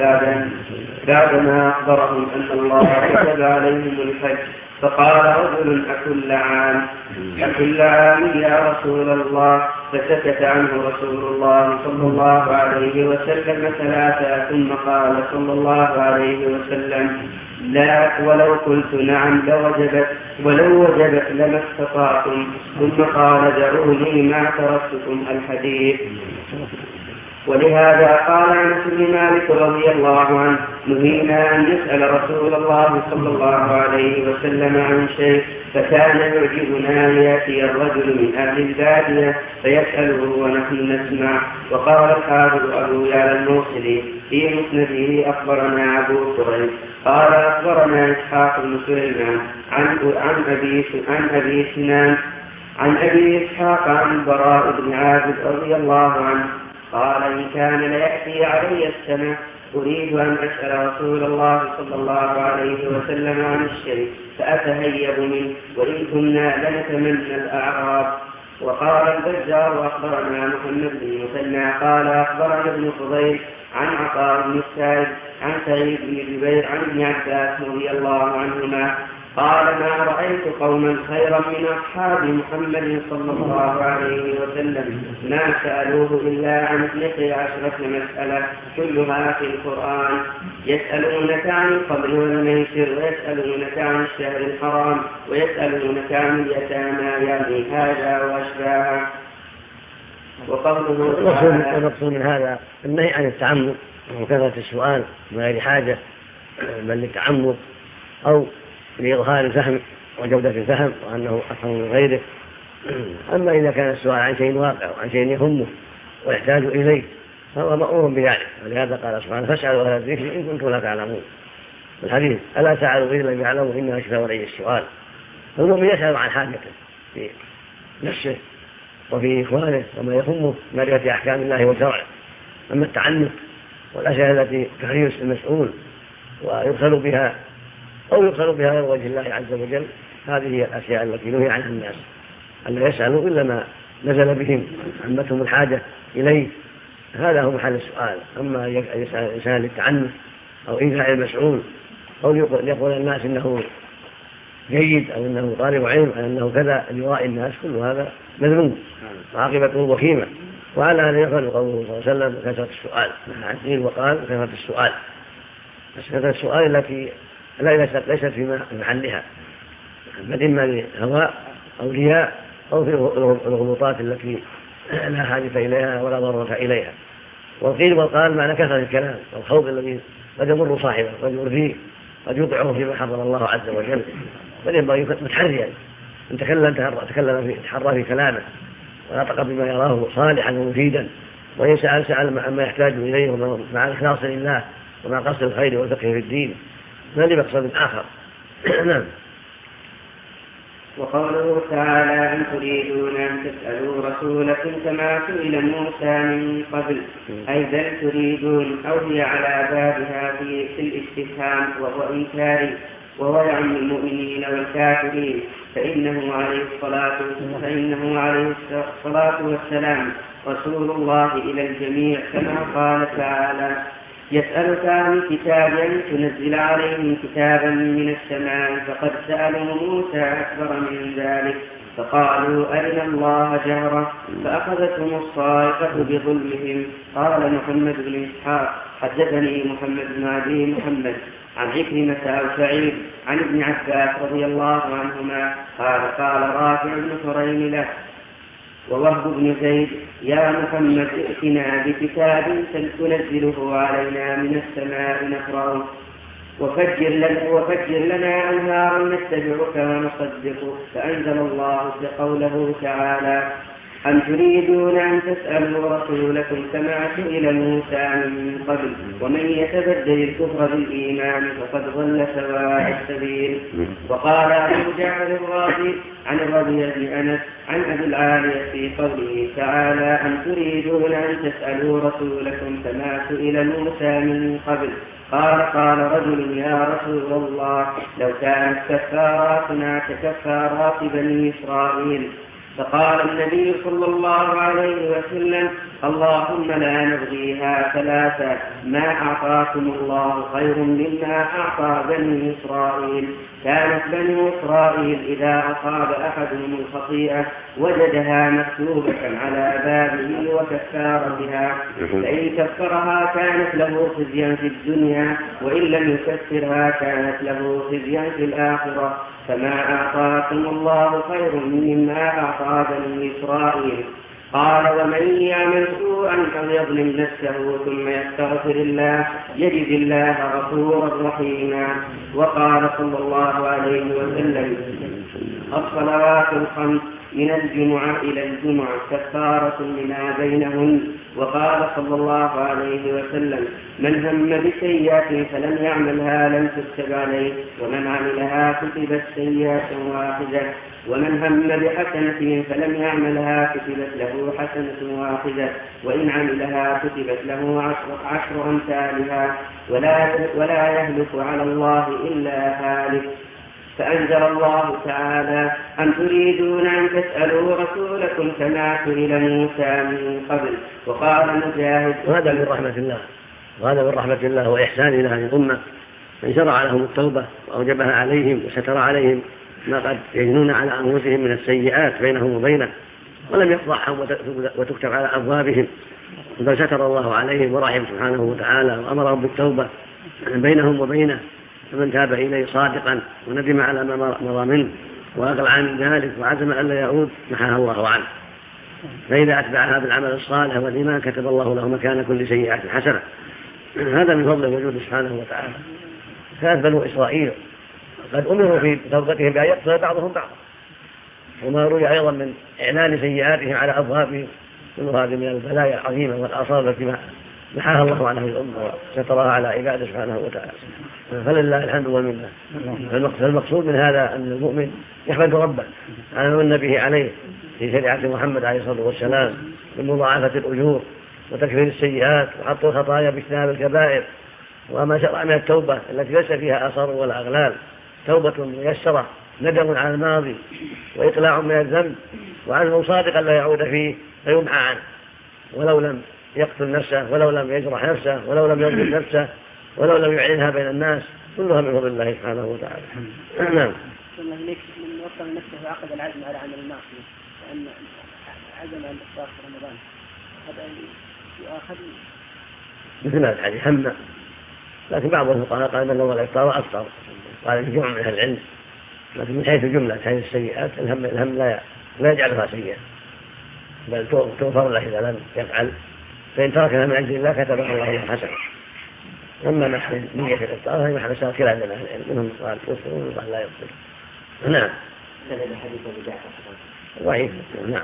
بعدما أخبرهم أن الله كتب عليهم الحج، فقال رجل: أكل عام يا رسول الله؟ فسكت عنه رسول الله صلى الله عليه وسلم 3، ثم قال صلى الله عليه وسلم: لا، ولو قلت نعم ولو وجبت لما استطعتم. ثم قال: دعوني ما تركتكم الحديث. ولهذا قال انس بن مالك رضي الله عنه: نهينا ان نسال رسول الله صلى الله عليه وسلم عن شيء، فكان يعجبنا ان ياتي الرجل من اهل الباديه فيساله ونحن نسمع. وقال الحافظ ابو يعلى الموصلي في مسنده: اخبرنا ابو كريب قال اخبرنا اسحاق بن سليمان عن ابي اسحاق عن البراء بن عازب رضي الله عنه قال: إن كان ليأتي علي السنة أريد أن أسأل رسول الله صلى الله عليه وسلم عن الشيء فأتهيب منه، وإن كنا لنتمنى الأعراب. وقال البزار: أخبرنا محمد بن مثنى قال أخبرنا ابن فضيل عن عطاء بن السائب عن سعيد بن جبير عن ابن عباس رضي الله عنهما قال ما رأيت قوما خيرا من أصحاب محمد صلى الله عليه وسلم ما سألوه إلا عن 12 مسألة كلها في القرآن. يسألونك عن الخمر والميسر ويسألونك عن الشهر الحرام ويسألونك عن اليتامى يعني هذا وأشباهه. وقوله المقصود من هذا النهي عن التعمد وكثرة السؤال من غير حاجة بل للتعمد أو لإظهار الفهم وجودة الفهم وأنه أفهم من غيره. أما إذا كان السؤال عن شيء واقع وعن شيء يهمه ويحتاج إليه فهو مأمور بذلك، ولهذا قال سبحانه فاسألوا أهل الذكر إن كنتم لا تعلمون. الحديث ألا سألوا إذ لم يعلموا إنما شفاء ولي السؤال. فالمؤمن يسأل عن حاجته في نفسه وفي إخوانه وما يهمه معرفة أحكام الله وشرعه. أما التعنت والأشياء التي تحريص المسؤول ويدخل بها أو يدخل بها غير وجه الله عز وجل هذه هي الأشياء التي نهي عنها الناس أن لا يسألوا إلا ما نزل بهم عمتهم الحاجة إليه، هذا هو محل السؤال. أما يسأل الإنسان للتعنت أو إيذاء المسؤول أو يقول الناس إنه جيد أو إنه طالب علم أو إنه كذا ليراء الناس، كل هذا مذموم وعاقبته وخيمة. وعلى هذا يقال قوله صلى الله عليه وسلم كثرة السؤال عن وقال كثرة السؤال، بس كثرة السؤال التي ليست في محلها بل إما لهواء أو رياء أو في الغلطات التي لا حاجة إليها ولا ضرورة إليها. والقيل والقال معنى كثرة الكلام والخوض الذي قد يضر صاحبه قد يؤذيه قد يوقعه فيما حرم الله عز وجل. بل ينبغي متحريا ان تكلم تحرى في كلامه ونطق بما يراه صالحا ومفيدا، وإن سأل عما يحتاج إليه مع الإخلاص لله ومع قصد الخير والفقه في الدين ما لمقصد آخر. نعم. وقوله تعالى أن تريدون أن تسألوا رسولكم كما سئل موسى من قبل أي بل تريدون أو هي على بابها في الاستفهام وهو إنكاري وهو يعم المؤمنين والكافرين، فإنه عليه الصلاة والسلام رسول الله إلى الجميع كما قال تعالى يسألك عن الكتاب أن تنزل عليهم كتابا من السماء فقد سألوا موسى أكبر من ذلك فقالوا أرنا الله جهرة فأخذتهم الصاعقة بظلمهم. قال محمد بن إسحاق حدثني محمد بن عدي محمد عن عكرمة أو سعيد عن ابن عباس رضي الله عنهما قال رافع بن حريم له ووهب بن زيد يا محمد ائتنا بكتاب تنزله علينا من السماء نقرأه وفجر لنا أنهارا نتبعك ونصدقك. فأنزل الله قوله تعالى أم تريدون أن تسألوا رسولكم كما سئل موسى من قبل ومن يتبدل الكفر بالإيمان فقد ضل سواء السبيل. وقال أبو جعفر الرازي عن الربيع بن أنس عن أبي العالية في قوله تعالى أم تريدون أن تسألوا رسولكم كما سئل موسى من قبل قال رجل يا رسول الله لو كانت كفاراتنا ككفارات بني إسرائيل. فقال النبي صلى الله عليه وسلم اللهم لا نبغيها ثلاثة ما أعطاكم الله خير مما أعطى بني إسرائيل. كانت بني إسرائيل إذا أصاب أحدهم الخطيئة وجدها مكتوبة على بابه وكفار بها فإن كفرها كانت له خزيا في الدنيا وإن لم يكفرها كانت له خزيا في الآخرة. فما أعطاكم الله خير مما أعطى بني إسرائيل. قال ومن يعمل سوءا أو يظلم نفسه ثم يستغفر الله يجد الله غفورا رحيما. وقال صلى الله عليه وسلم الصلوات الخمس من الجمعة إلى الجمعة كفارة لما بينهن. وقال صلى الله عليه وسلم من هم بسيئة فلم يعملها لم تكتب عليه ومن عملها كتبت سيئة واحدة ومن هم بحسنة فلم يعملها كتبت له حسنة واحدة وإن عملها كتبت له 10 أمثالها ولا يهلك على الله إلا هالك. فأنزل الله تعالى أم تريدون أن تسألوا رسولكم كما سئل موسى من قبل. وقال مجاهد وهذا من رحمة الله وإحسان إلى هذه الأمة من شرع لهم التوبة وأوجبها عليهم وستر عليهم ما قد يجنون على أنفسهم من السيئات بينهم وبينه، ولم يفضحهم وتكتب على أبوابهم، بل ستر الله عليهم ورحم سبحانه وتعالى وأمرهم بالتوبة بينهم وبينه. فمن تاب إليه صادقا وندم على ما مضى منه وأقلع عن ذلك وعزم أن لا يعود محاها الله عنه. فإذا أتبعها بالعمل الصالح والإيمان كتب الله له مكان كل سيئة حسنة. هذا من فضل وجود سبحانه وتعالى. كانت بنو إسرائيل قد أمروا في توبتهم بأن يقتل بعضهم بعضا، وما روي أيضا من إعلان سيئاتهم على أبوابهم، كل هذه من البلايا العظيمة والآثار التي محاها الله عنها الأمة وسترها على عباده سبحانه وتعالى. فلله الحمد والمنة. فالمقصود من هذا أن المؤمن يحمد ربه على ما من به عليه في شريعة محمد عليه الصلاة والسلام من مضاعفة الأجور وتكفير السيئات وحط الخطايا باجتناب الكبائر، وما شرع من التوبة التي ليس فيها آثار ولا أغلال، توبة ميسرة، ندم على الماضي وإقلاع من الذنب وعزم صادقا لا يعود فيه فيمحى عنه، ولو لم يقتل نفسه ولو لم يجرح نفسه ولو لم يظلم نفسه ولو لم يعلنها بين الناس، كلها من فضل الله سبحانه وتعالى. نعم. من وصل نفسه وعقد العزم على عمل المعصية لأن عزم على الإفطار في رمضان هذا يؤاخذ مثل هذا الحديث هم، لكن بعض الفقهاء قال من نوى الإفطار وأفطر، قال في جمع من أهل العلم، لكن من حيث الجملة حيث السيئات الهم لا يجعلها سيئة، بل تغفر له إذا لم يفعل، فإن تركها من أجل الله كتب الله له حسنة. أما محل نية الإفطار هي محل شاكلة لنا أهل العلم، منهم قال يفطر ومنهم قال لا يفطر. نعم. ضعيف. نعم.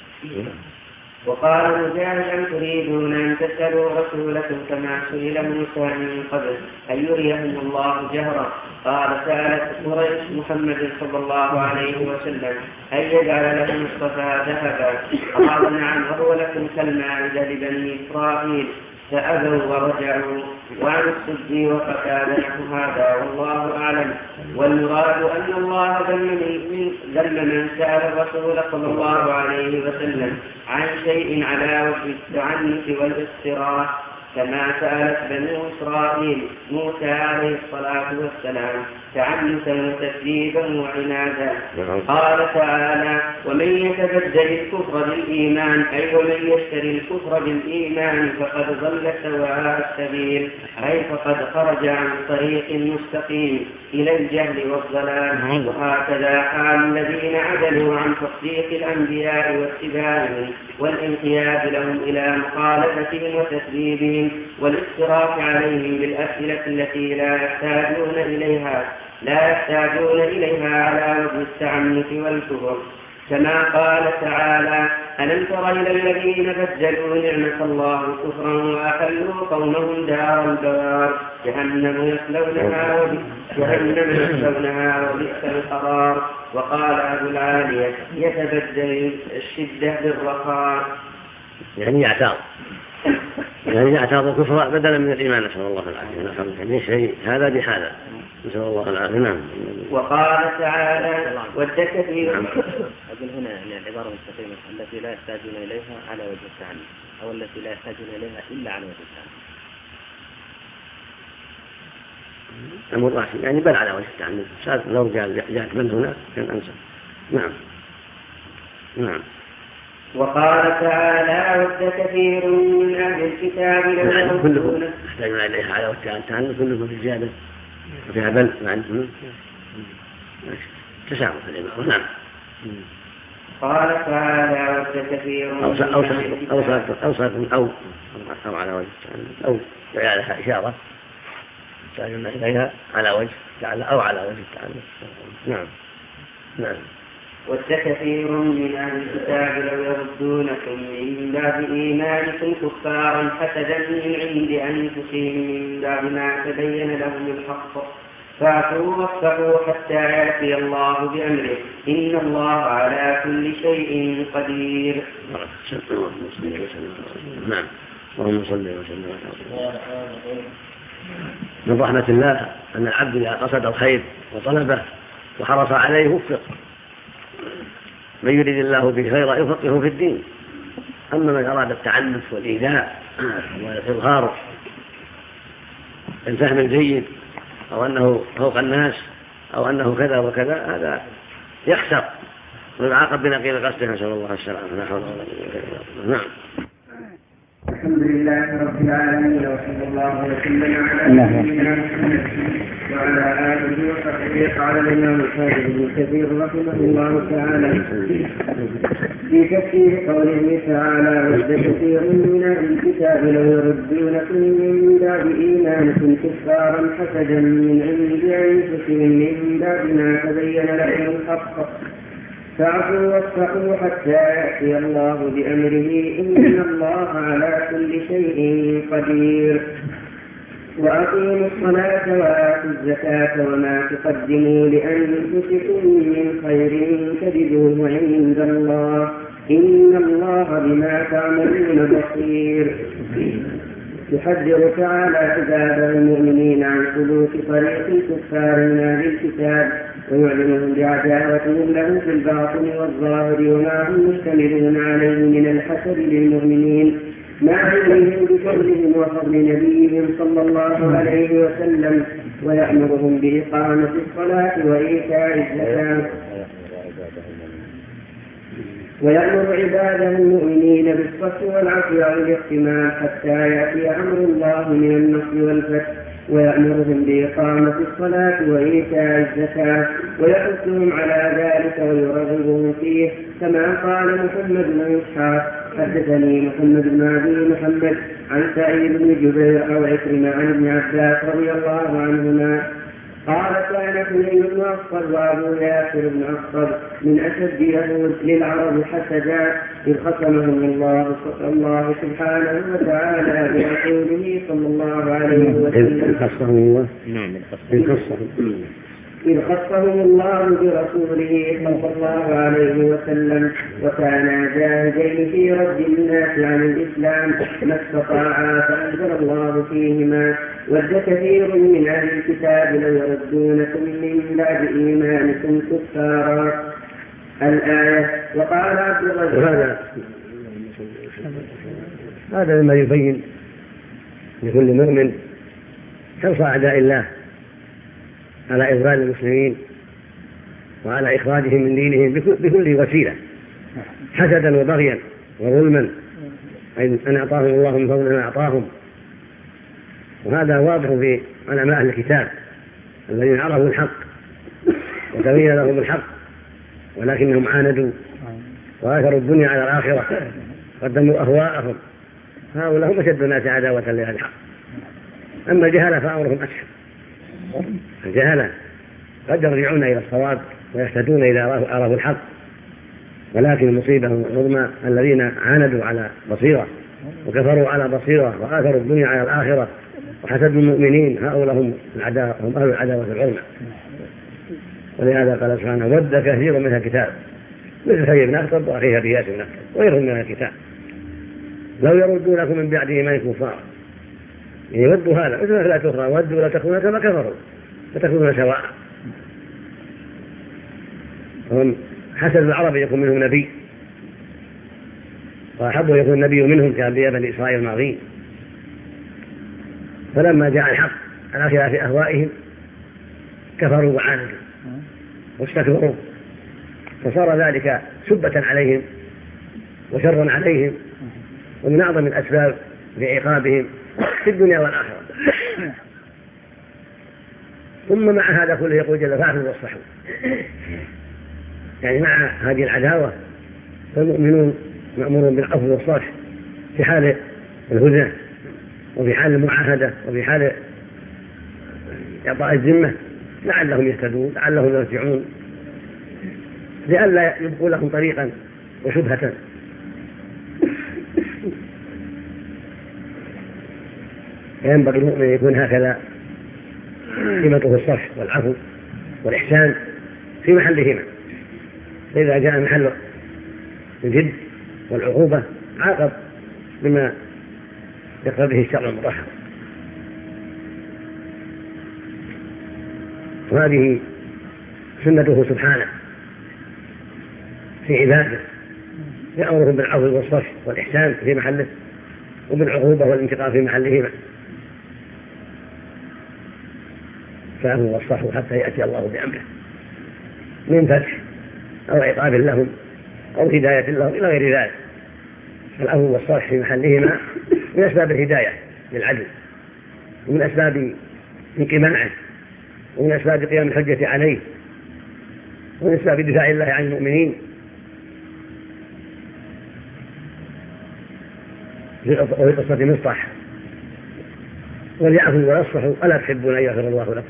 وقال مجاهد تريدون أن تسألوا رسولكم كما سئل موسى من قبل أن يريهم الله جهرا؟ قال سألت قريش محمد صلى الله عليه وسلم أن يجعل لهم الصفا ذهبا؟ قال نعم، وهو لكم كالماعدة لبني إسرائيل، فأبوا ورجعوا. وعن السدي وقتادة نحو هذا والله أعلم. والمراد أن الله ذم من سأل الرسول صلى الله عليه وسلم عن شيء على وجه التعنت والاستراح، كما سألت بنو إسرائيل موسى عليه الصلاة والسلام تعنتا وتكذيبا وعنادا. قال تعالى ومن يتبدل الكفر بالإيمان أي ومن يشتري الكفر بالإيمان فقد ضل سواء السبيل، أي فقد خرج عن طريق مستقيم إلى الجهل والضلال. وهكذا حال الذين عدلوا عن تصديق الأنبياء واتباعهم والانقياد لهم إلى مخالفتهم وتكذيبهم والافتراء عليهم بالأسئلة التي لا يحتاجون إليها على وجه التعنت والكفر. كما قال تعالى ألم تر إلى الذين بدلوا نعمة الله كفرا وأحلوا قومهم دار البوار جهنم يصلونها وبئس القرار. وقال أبو العالية يتبدل الشدة بالرخاء، يعني يعتاض الكفر بدلا من الإيمان، نسأل الله العافية. يعني شيء هذا بهذا، نسأل الله العافية. نعم. وقال تعالى ود كثير. أقول هنا يعني العبارة المستقيمة التي لا يحتاجون إليها على وجه التعنت، أو التي لا يحتاجون إليها إلا على وجه التعنت. المراد يعني بل على وجه التعنت، لو جاءت من هنا كان أنسى. نعم. نعم. وقال تعالى ود كثير من أهل الكتاب لو كلهم يحتاجون إليها على وجه التعنت، كلهم في زيادة وفيها بل معنى تسامح العبارة. نعم. قال تعالى ود كثير أو على وجه التعنت أو على إشارة يحتاجون إليها على وجه التعنت أو على وجه التعنت. نعم. نعم. ود كثير من أهل الكتاب لو يردونكم من بعد إيمانكم كفارا حسدا من عند أنفسهم من بعد ما تبين لهم الحق، فاعفوا واصفحوا حتى يأتي الله بأمره إن الله على كل شيء قدير. نعم. اللهم صل وسلم. من رحمة الله أن العبد إذا قصد الخير وطلبه وحرص عليه وفق. من يريد الله به خيرا يفقهه في الدين. أما من أراد التعنت والإيذاء والإظهار الفهم الجيد أو أنه فوق الناس أو أنه كذا وكذا، هذا يخسر ويعاقب بنقيض قصده، نسأل الله السلامة. لا حول ولا قوة إلا بالله. نعم. الحمد لله رب العالمين، وصلى الله وسلم على نبينا محمد وعلى آله وصحبه. قال الإمام الحافظ ابن كثير رحمه الله تعالى في تفسير قوله تعالى: ود كثير من أهل الكتاب لو يردونكم من بعد إيمانكم كفارا حسدا من عند أنفسهم من بعد ما تبين لهم الحق فاعفوا واصفحوا حتى يأتي الله بأمره إن الله على كل شيء قدير. وأقيموا الصلاة وآتوا الزكاة وما تقدموا لأنفسكم من خير تجدوه عند الله إن الله بما تعملون بصير. يحذر تعالى عباده المؤمنين عن سلوك طريق الكفار من أهل الكتاب ويعلمهم بعداوتهم له في الباطن والظاهر وما هم مشتملون عليه من الحسد للمؤمنين مع علمهم بفضلهم وفضل نبيهم صلى الله عليه وسلم، ويأمرهم بإقامة الصلاة وإيتاء الزكاة، ويأمر عباده المؤمنين بالصف والعفو والاحتمال حتى يأتي أمر الله من النصر والفتح، ويأمرهم بإقامة الصلاة وإيتاء الزكاة، ويحثهم على ذلك ويرغبهم فيه، كما قال محمد بن إسحاق: حدثني محمد بن أبي محمد عن سعيد بن جبير أو عكرمة عن ابن عباس رضي الله عنهما قال: كان حنين بن أخطب وأبو ياسر بن أخطب من أشد يهود للعرب حسدا إذ خصمهم الله سبحانه وتعالى برسوله صلى الله عليه وسلم. إذ خصهم الله برسوله صلى الله عليه وسلم، وكانا جاهدين في رد الناس عن الإسلام ما استطاعا، فأنزل الله فيهما: ود كثير من أهل الكتاب لو يردونكم من بعد إيمانكم كفارا. الآية. وقال عبد الرزاق: هذا مما يبين لكل مؤمن حرص أعداء الله على إضلال المسلمين وعلى إخراجهم من دينهم بكل وسيلة، حسدا وبغيا وظلما، أن أعطاهم الله من فضل ما أعطاهم. وهذا واضح في علماء أهل الكتاب الذين عرفوا الحق وتبين لهم الحق، ولكنهم عاندوا وآثروا الدنيا على الآخرة، قدموا أهواءهم. هؤلاء هم أشد الناس عداوة لأهل الحق. أما الجهلة فأمرهم أسهل. الجهلة قد يرجعون إلى الصواب ويهتدون إلى عرفوا الحق، ولكن المصيبة العظمى الذين عاندوا على بصيرة وكفروا على بصيرة وآثروا الدنيا على الآخرة وحسدوا المؤمنين، هؤلاء هم أهل العداوة العظمى. ولهذا قال سبحانه: ود كثير من الكتاب، مثل سعيد بن أخطب وأخيه أبي ياسر بن أخطب وغيرهم من الكتاب لو يردونكم من بعد إيمانكم كفارا. يودوا هذا مثل لا تخرى ودوا لا تكونوا كما كفروا فتكونون سواء. هم حسد العرب يكون منهم نبي، وأحبوا يكون النبي منهم كأنبياء بني إسرائيل الماضين، فلما جاء الحق على خلاف أهوائهم كفروا وعاندوا واستكبروا، فصار ذلك سبة عليهم وشرا عليهم، ومن أعظم الأسباب لعقابهم في الدنيا والآخرة. ثم مع هذا كله يقول جل فاعفوا واصفحوا، يعني مع هذه العداوة فالمؤمنون مأمورون بالعفو والصفح في حال الهدى وفي حال المعاهدة وفي حال إعطاء الذمة، لعلهم يهتدون لعلهم يرجعون، لئلا يبقوا لهم طريقا وشبهة. ينبغي المؤمن أن يكون هكذا قيمته الصفح والعفو والإحسان في محلهما، فإذا جاء محل الجد والعقوبة عاقب بما يقتضيه الشرع المطهر. وهذه سنته سبحانه في عباده، يأمرهم بالعفو والصفح والإحسان في محله وبالعقوبة والانتقام في محلهما. فالعفو والصفح حتى يأتي الله بأمره من فتح أو عقاب لهم أو هداية لهم إلى غير ذلك. فالعفو والصفح في محلهما من أسباب الهداية للعدل، ومن أسباب انقماعه، ومن أسباب قيام الحجة عليه، ومن أسباب دفاع الله عن المؤمنين. في قصة مصطح: وليعفوا ويصفحوا ألا تحبون أن يغفر الله لكم.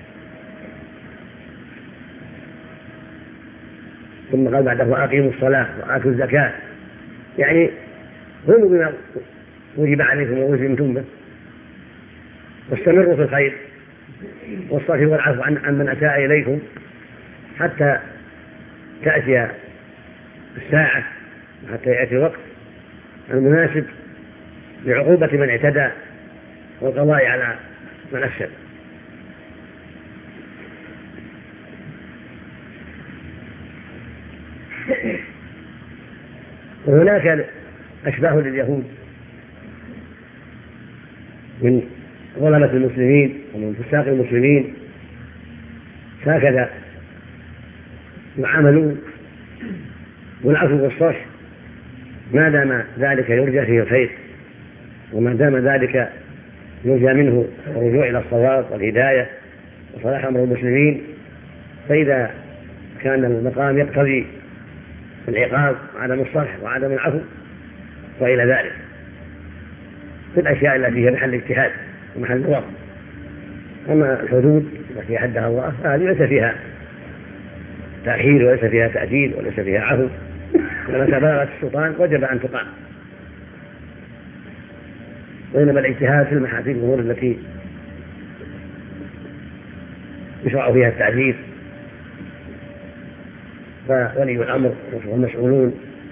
ثم قال بعده: وأقيموا الصلاة وآتوا الزكاة، يعني قوموا بما وجب عليكم ووجبتم به، واستمروا في الخير والصفح والعفو عن من أساء إليكم حتى تأتي الساعة وحتى يأتي الوقت المناسب لعقوبة من اعتدى والقضاء على من أفسد. وهناك أشباه لليهود من ظلمة المسلمين ومن فساق المسلمين، هكذا يعاملون. والعفو والصفح ما دام ذلك يرجى فيه الخير، وما دام ذلك يرجى منه الرجوع إلى الصواب والهداية وصلاح أمر المسلمين، فإذا كان المقام يقتضي العقاب وعدم الصفح وعدم العفو وإلى ذلك في الأشياء التي هي محل اجتهاد ومحل نظر. أما الحدود التي حدها الله فهذه ليس فيها تأخير وليس فيها تأجيل وليس فيها عفو، ومتى بلغت السلطان وجب أن تقام. وإنما الاجتهاد في الأمور التي يشرع فيها التعزير، فولي الأمر والمسؤولون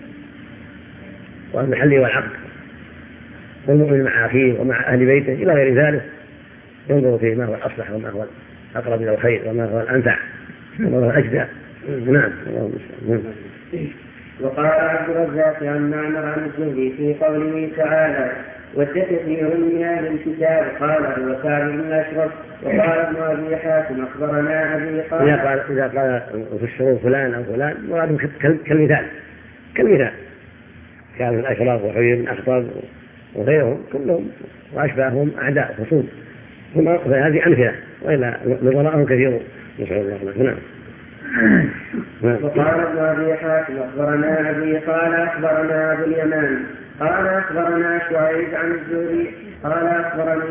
والمحل والعقد والمؤمن مع أخيه ومع أهل بيته إلى غير ذلك ينظر في ما هو الأصلح وما هو الأقرب إلى الخير وما هو الأنفع وما هو الأجدى. نعم. وقال عبد الرزاق عن معمر عن الزهري في قوله تعالى: والكثير من أهل الكتاب قال هو كعب بن الأشرف. وقال ابن أبي حاتم أخبرنا أبي قال إذا قال في الشروط فلان أو فلان مراد كالمثال كعب بن الأشرف وحيي بن أخطب وغيرهم كلهم وأشباههم أعداء خصوم، فهذه أمثلة، وإلا نظراءهم كثير نسأل الله. نعم. وقال ابن أبي حاتم أخبرنا أبي قال أخبرنا أبو اليمان قال أخبرنا شعيب عن الزهري قال أخبرني.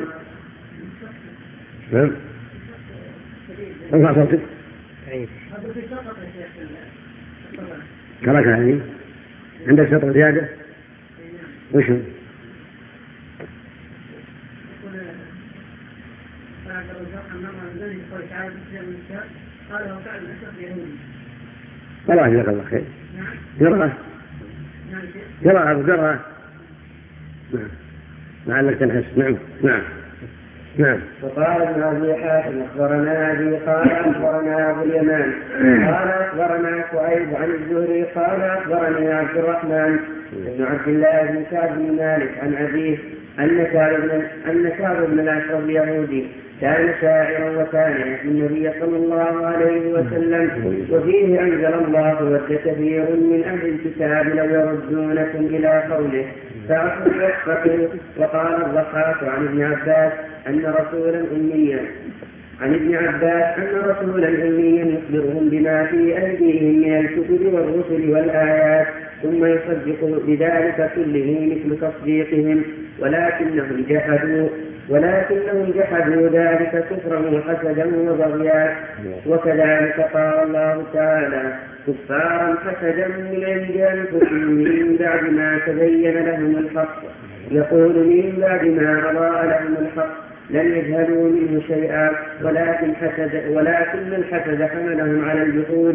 نعم. ارفع صوتك. ترك هذه عندك سطر زيادة وشو؟ والله جزاك الله خير. جرى لعلك تنحس. نعم. وقال ابن أبي حاتم أخبرنا أبي قال أخبرنا أبو اليمان قال أخبرنا شعيب عن الزهري قال أخبرني عبد الرحمن بن عبد الله بن كعب بن مالك عن أبيه أن كعب بن الأشرف اليهودي كان شاعرا وكان يحمي النبي صلى الله عليه وسلم، وفيه أنزل الله: ود كثير من أهل الكتاب لو يردونكم إلى قوله فأخذ يصفحوا. وقال الضحاك عن ابن عباس أن رسولا أميا يخبرهم بما في أيديهم من الكتب والرسل والآيات ثم يصدق بذلك كله مثل تصديقهم، ولكنهم جحدوا ذلك كفرا وحسدا وبغيا. وكذلك قال الله تعالى: كفارا حسدا من عند أنفسهم من بعد ما تبين لهم الحق، يقول من بعد ما أضاء لهم الحق لم يجهلوا منه شيئا ولكن الحسد حملهم على الجحود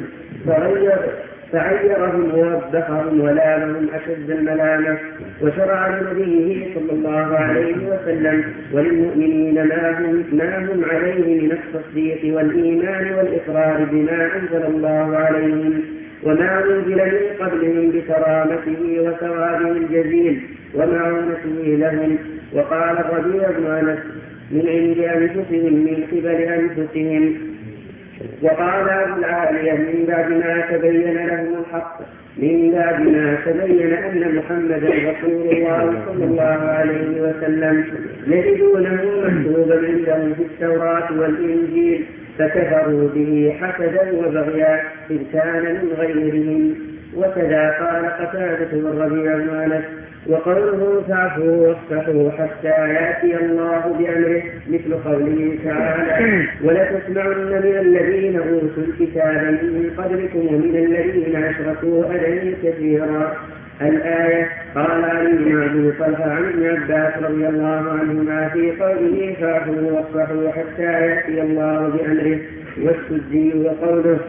فعيرهم ووبخهم ولامهم أشد الملامة. وشرع لنبيه صلى الله عليه وسلم وللمؤمنين ما هم عليه من التصديق والإيمان والإقرار بما أنزل الله عليهم وما أنزل من قبلهم بكرامته وثوابه الجزيل ومعونته لهم. وقال الربيع بن أنس: من عند أنفسهم من قبل أنفسهم. وقال أبو العالية من بعد ما تبين لهم الحق من بعد ما تبين أن محمدا رسول الله صلى الله عليه وسلم يجدونه مكتوبا عندهم في التوراة والإنجيل فكفروا به حسدا وبغيا إذ كان من غيرهم. وكذا قال قتادة والربيع بن أنس وقوله فاعفوا واصفحوا حتى يأتي الله بأمره مثل قوله تعالى ولتسمعن من الذين أوتوا الكتاب من قبلكم ومن الذين أشركوا أذى كثيرا. الآية. قال علي بن أبي طلحة عن ابن عباس رضي الله عنهما في قوله فاعفوا واصفحوا حتى يأتي الله بأمره والسدي وقوله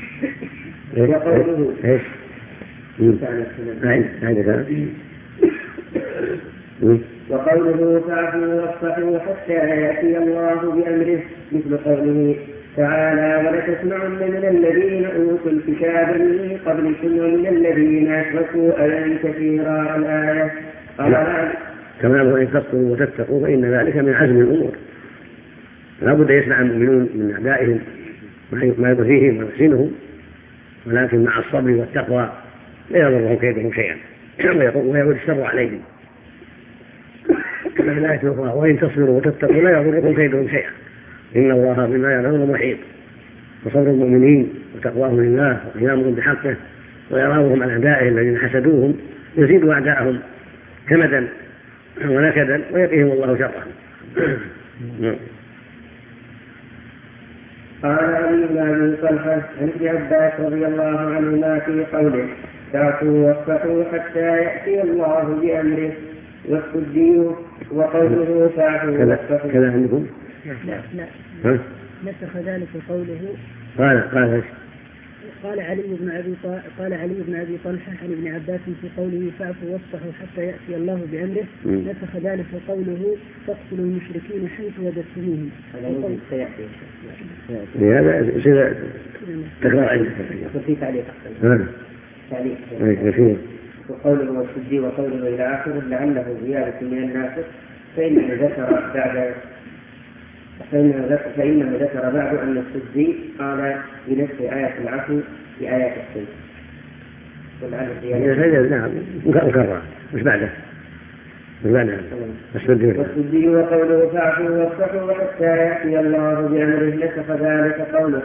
وقوله فاعفوا واصفحوا حتى يأتي الله بأمره مثل قوله تعالى ولتسمعن من الذين أوتوا الكتاب من قبلكم ومن الذين أشركوا أذى كثيرا. الآية. كما أنه إن تصبروا وتتقوا فإن ذلك من عزم الأمور. لا بد يسمع المؤمنون من أعدائهم ما يضرهم ويحسنهم، ولكن مع الصبر والتقوى لا يضرهم كيدهم شيئا ويعود الشر عليهم. كما في الآية الأخرى وإن تصبروا وتتقوا لا يضركم كيدهم شيئا إن الله بما يعملون محيط. وصبر المؤمنين وتقواهم لله وقيامهم بحقه وإعراضهم عن أعدائهم الذين حسدوهم يزيد أعداءهم كمدا ونكدا ويقيهم الله شرهم. قال علي بن أبي طلحة عن ابن عباس رضي الله عنهما في قوله فاعفوا واصفحوا حتى يأتي الله بأمره والسدي وقوله فاعفوا واصفحوا. كذا عندكم؟ لا نسخ ذلك قوله. قال علي بن أبي طلحة عن ابن عباس في قوله فاعفوا واصفحوا حتى يأتي الله بأمره نسخ ذلك قوله تقتلوا المشركين حيث وجدتموهم. هذا تكرار عندك في تعليق وقوله والسدي وقوله إلى آخره لعله زيادة من الناسخ فإنه ذكر بعد أن السدي قال بنفس آية العفو في آيات السلم. نعم مكرر مش بعده والسدي وقوله فاعفوا واصفحوا حتى يأتي الله بأمره نسخ ذلك قوله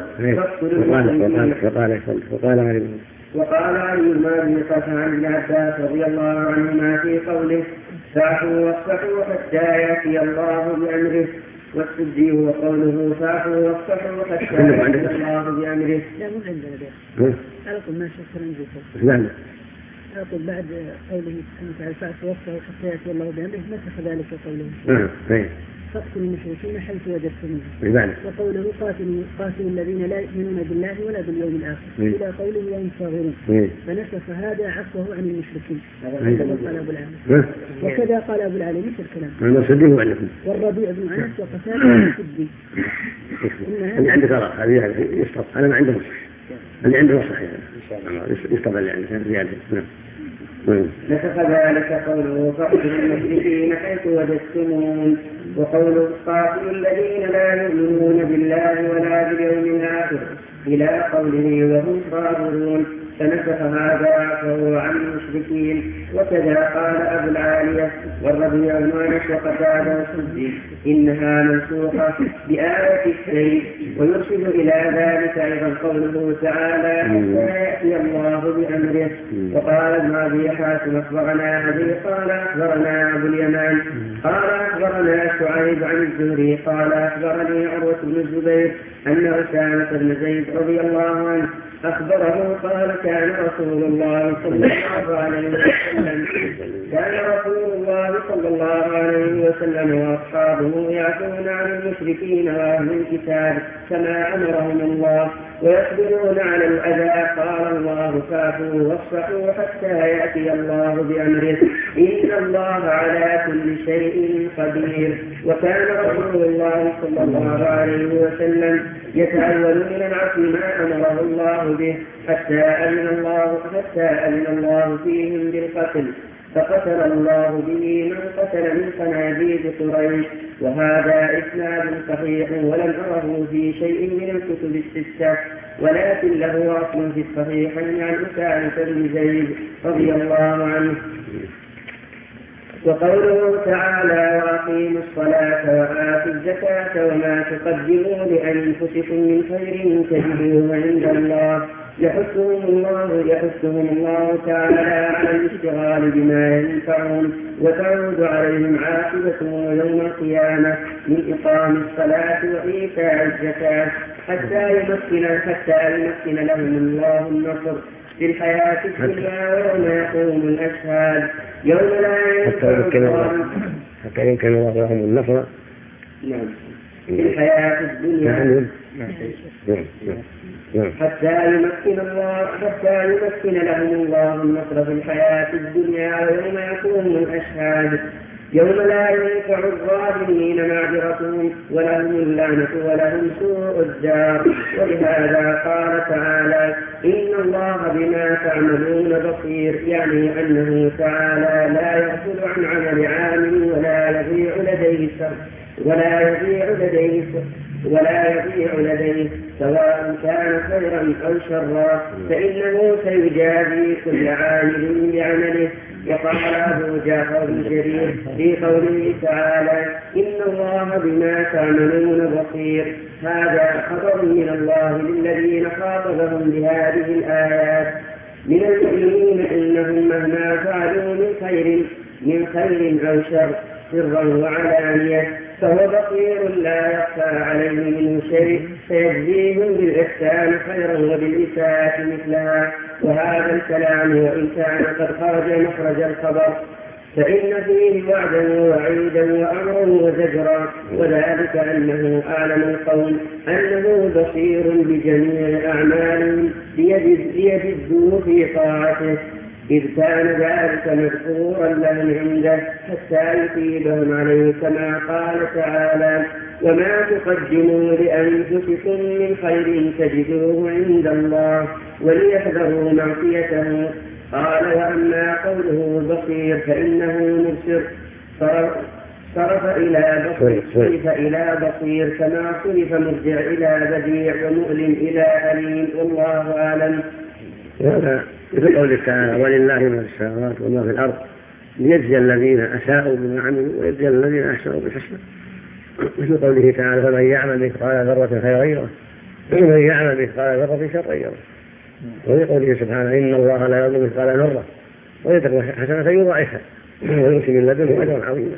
وقال علي بن أبي طلحة عن ابن عباس رضي الله عنهما في قوله فاعفوا واصفحوا حتى يأتي الله بأمره والسدي وقوله فاعفوا واصفحوا حتى يأتي الله بأمره. لا مو عندنا ده. على طول ما شكر نجيكم. على طول بعد قوله سبحانه وتعالى فاعفوا واصفحوا حتى يأتي الله بأمره نسخ ذلك قوله. فاقتلوا المشركين حيث وجدتموهم. وقوله قاتلوا الذين لا يؤمنون بالله ولا باليوم الآخر إلى قوله وهم صاغرون فنسخ هذا عفوه عن المشركين. قال أبو العالي وكذا قال أبو العالي مثل الكلام. والربيع بن أنس وقتادة والسدي. اللي عندك هذه يسقط أنا ما عنده اللي عنده صحيح يسقط اللي عنده زيادة. نسخ ذلك قوله فاقتلوا المشركين حيث وجدتموهم وقوله قاتلوا الذين لا يؤمنون بالله ولا باليوم الآخر إلى قوله وهم صابرون فنسخ هذا عفوه عن المشركين. وكذا قال أبو العالية والربيع بن أنس وقتادة والسدي إنها منسوخة بآية السيف. ويرشد إلى ذلك أيضا قوله تعالى حتى يأتي الله بأمره. وقال ابن أبي حاتم أخبرنا أبي قال أخبرنا أبو اليمان قال أخبرنا شعيب عن الزهري قال أخبرني عروة بن الزبير أن أسامة بن زيد رضي الله عنه أخبره قال كان رسول الله صلى الله عليه وسلم وأصحابه يعفون عن المشركين وأهل الكتاب كما أمرهم الله ويصبرون على الأذى. قال الله فاعفوا واصفحوا حتى يأتي الله بأمره إن الله على كل شيء قدير. وكان رسول الله صلى الله عليه وسلم يتأول من العفو ما أمره الله به حتى أذن الله فيهم بالقتل فقتل الله به من قتل من صناديد قريش. وهذا إسناد صحيح ولم أره في شيء من الكتب الستة، ولكن له أصل في الصحيحين عن أسامة بن زيد رضي الله عنه. وقوله تعالى وأقيموا الصلاة وآتوا الزكاة وما تقدموا لأنفسكم من خير تجدوه عند الله يحثهم الله تعالى على الاشتغال بما ينفعهم وتعود عليهم عاقبتهم يوم القيامة من إقام الصلاة وإيتاء الزكاة حتى يمكن لهم الله النصر في الحياة الدنيا ويوم يقوم الأشهاد يوم لا حتى يمكن الله لهم النصر في الحياة الدنيا حتى يمكن لهم الله النصر في الحياة الدنيا ويوم يقوم الأشهاد يوم لا ينفع الظالمين معذرتهم ولهم اللعنة ولهم سوء الدار. ولهذا قال تعالى إن الله بما تعملون بصير، يعني أنه تعالى لا يغفل عن عمل عامل ولا يضيع لديه سواء كان خيرا أو شرا، فإنه سيجازي كل عامل بعمله. وقال أبو جعفر بن جرير في قوله تعالى إن الله بما تعملون بصير، هذا خبر من الله للذين خاطبهم بهذه الآيات من المؤمنين إنهم مهما فعلوا من خير أو شر سرا وعلانية فهو بصير لا يخفى عليه منه شيء، فيجزيهم بالإحسان خيرا وبالإساءة مثلها. وهذا الكلام وإن كان قد خرج مخرج الخبر فإن فيه وعدا ووعيدا وأمرا وزجرا، وذلك أنه أعلم القوم أنه بصير بجميع أعمالهم ليجدوا في طاعته، إذ كان ذلك مذكورا لهم عنده حتى يثيبهم عليه، كما قال تعالى وما تقدموا لأنفسكم من خير تجدوه عند الله وليحذروا معصيته. قال وأما قوله بصير فإنه مبصر، صرف إلى بصير كما صرف مرجع إلى بديع ومؤلم إلى أليم، والله أعلم. هذا مثل قوله تعالى ولله ما في السماوات وما في الأرض ليجزي الذين أساءوا بما عملوا ويجزي الذين أحسنوا بالحسنى. مثل قوله تعالى فمن يعمل مثقال ذرة خيرا يره ومن يعمل مثقال ذرة شرا يره. وفي قوله سبحانه إن الله لا يظلم مثقال ذرة ويترك حسنة يضاعفها ويؤتي من لدنه أجرا عظيما.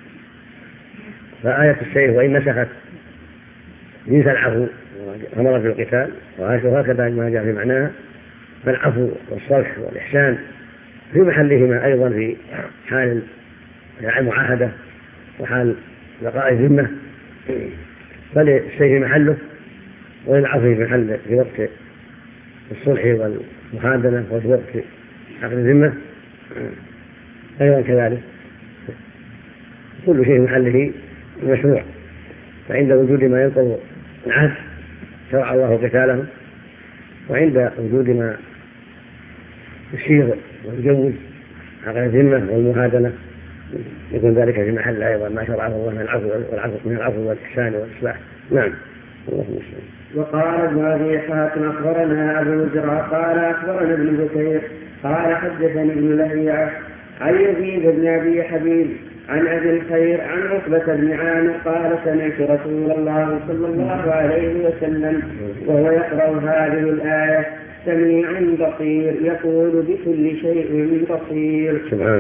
فآية السيف وإن نسخت جنس العفو أمر في القتال، وهكذا ما جاء في معناها، فالعفو والصلح والإحسان في محلهما أيضا في حال المعاهدة وحال بقاء الذمة، فللسيف محله وللعفو في محل في وقت الصلح والمحادنة وفي وقت عقد الذمة أيضا كذلك. كل شيء محله مشروع، فعند وجود ما ينقض العهد شرع الله قتاله، وعند وجود ما يشير ويجوز عقد الذمة والمهادنة يكون ذلك في محل أيضا ما شرعه الله من العفو والإحسان والإصلاح. نعم. وقال ابن أبي حاتم أخبرنا أبو زرع قال أخبرنا ابن بكير قال حدثني ابن لهيعة عن يزيد بن أبي حبيب عن أبي الخير عن عقبة بن عامر قال سمعت رسول الله صلى الله عليه وسلم وهو يقرأ هذه الآية سميع بصير يقول بكل شيء بصير.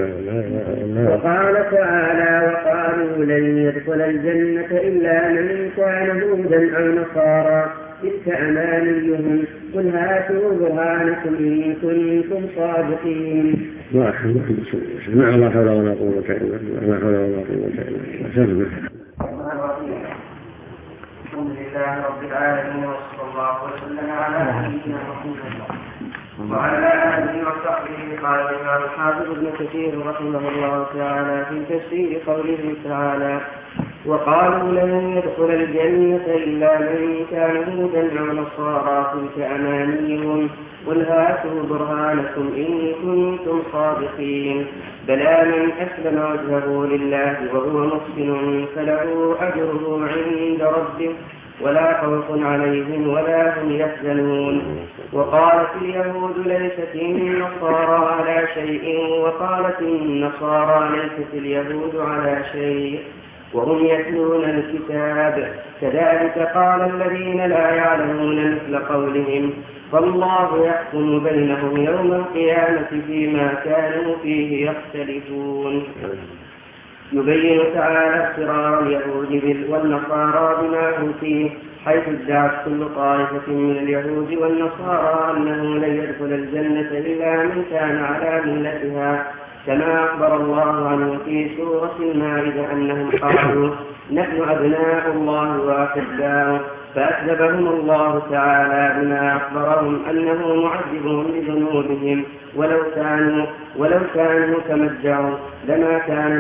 وقال تعالى وقالوا لن يدخل الجنة إلا من كان هودا أو نصارى تلك أمانيهم قل هاتوا برهانكم إن كنتم صادقين. ما حول ولا قوة إلا بالله. الحمد لله رب العالمين وصلى الله وسلم على نبينا محمد وعلى آله وصحبه. قال الإمام الحافظ ابن كثير رحمه الله تعالى في تفسير قوله تعالى وقالوا لن يدخل الجنة إلا من كان هودا أو نصارى تلك أمانيهم قل هاتوا برهانكم إن كنتم صادقين بلى من أسلم وجهه لله وهو محسن فله أجره عند ربه ولا خوف عليهم ولا هم يحزنون وقالت اليهود ليست النصارى على شيء وقالت النصارى ليست اليهود على شيء وهم يتلون الكتاب كذلك قال الذين لا يعلمون مثل قولهم فالله يحكم بينهم يوم القيامة فيما كانوا فيه يختلفون يبين تعالى اضطرار اليهود والنصارى بما هم فيه حيث ادعت كل طائفة من اليهود والنصارى أنه لن يدخل الجنة إلا من كان على ملتها كما أخبر الله عنه في سورة المائدة أنهم قالوا نحن أبناء الله وأحباؤه فأكذبهم الله تعالى بما أخبرهم أنه معذبهم بذنوبهم ولو كانوا كما ادعوا لما كان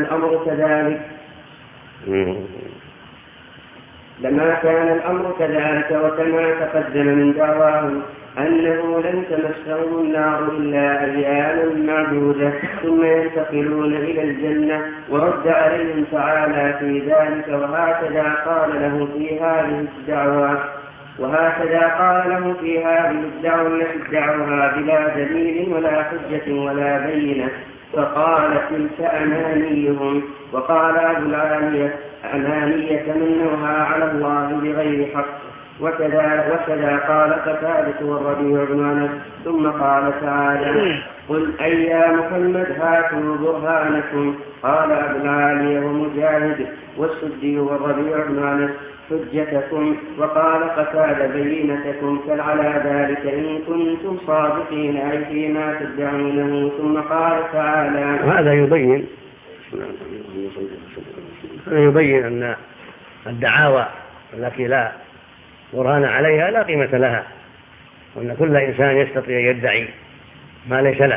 الأمر كذلك وكما تقدم من دعواهم أنه لن تمسهم النار إلا أياما معدودة ثم ينتقلون إلى الجنة ورد عليهم تعالى في ذلك وهكذا قال له في هذه الدعوة التي ادعوها بلا دليل ولا حجة ولا بينة فقال تلك أمانيهم وقال أبو العالية أمانية تمنوها على الله بغير حق وكذا قال قتادة والربيع بن أنس ثم قال تعالى قل أي يا محمد هاتوا برهانكم قال أبو العالية ومجاهد والسدي والربيع بن أنس حجتكم وقال قتادة بينتكم فعلى ذلك إن كنتم صادقين أي فيما تدعونه ثم قال تعالى وهذا يبين أن الدعاوى التي لا برهان عليها لا قيمة لها وأن كل إنسان يستطيع يدعي ما ليس له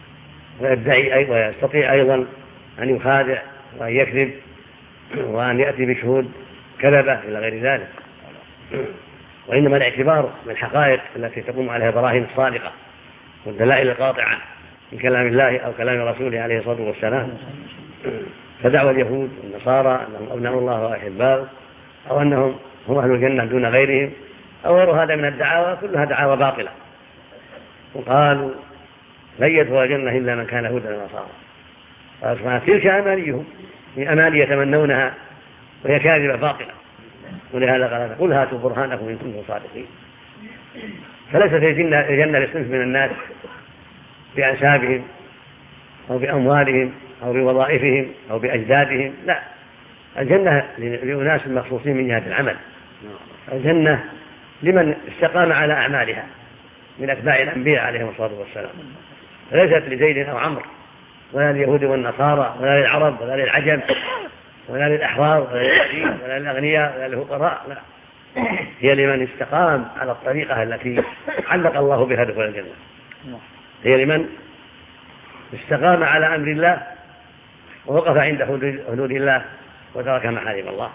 ويستطيع أيضا أن يخادع وأن يكذب وأن يأتي بشهود كذبة إلى غير ذلك وإنما الاعتبار بالحقائق التي تقوم عليها براهين الصادقة والدلائل القاطعة من كلام الله أو كلام رسوله عليه الصلاة والسلام فدعوى اليهود والنصارى أنهم أبناء الله وأحباؤه أو أنهم هم أهل الجنة دون غيرهم أو غير هذا من الدعاوى كلها دعاوى باطلة وقالوا لن يدخل الجنة إلا من كان هودا ونصارى قال سبحانه تلك أمانيهم من أماني يتمنونها وهي كاذبة باطلة ولهذا قال قل هاتوا برهانكم إن كنتم صادقين فليست الجنة لصنف من الناس بأنسابهم أو بأموالهم أو بوظائفهم أو بأجدادهم لا الجنة لأناس مخصوصين من جهة العمل الجنة لمن استقام على أعمالها من أتباع الأنبياء عليهم الصلاة والسلام ليست لزيد أو عمرو ولا لليهود والنصارى ولا للعرب ولا للعجم ولا للأحرار ولا للعبيد ولا للأغنياء ولا للفقراء لا هي لمن استقام على الطريقة التي علق الله بها دخول الجنة هي لمن استقام على أمر الله ووقف عند حدود الله وترك محارم الله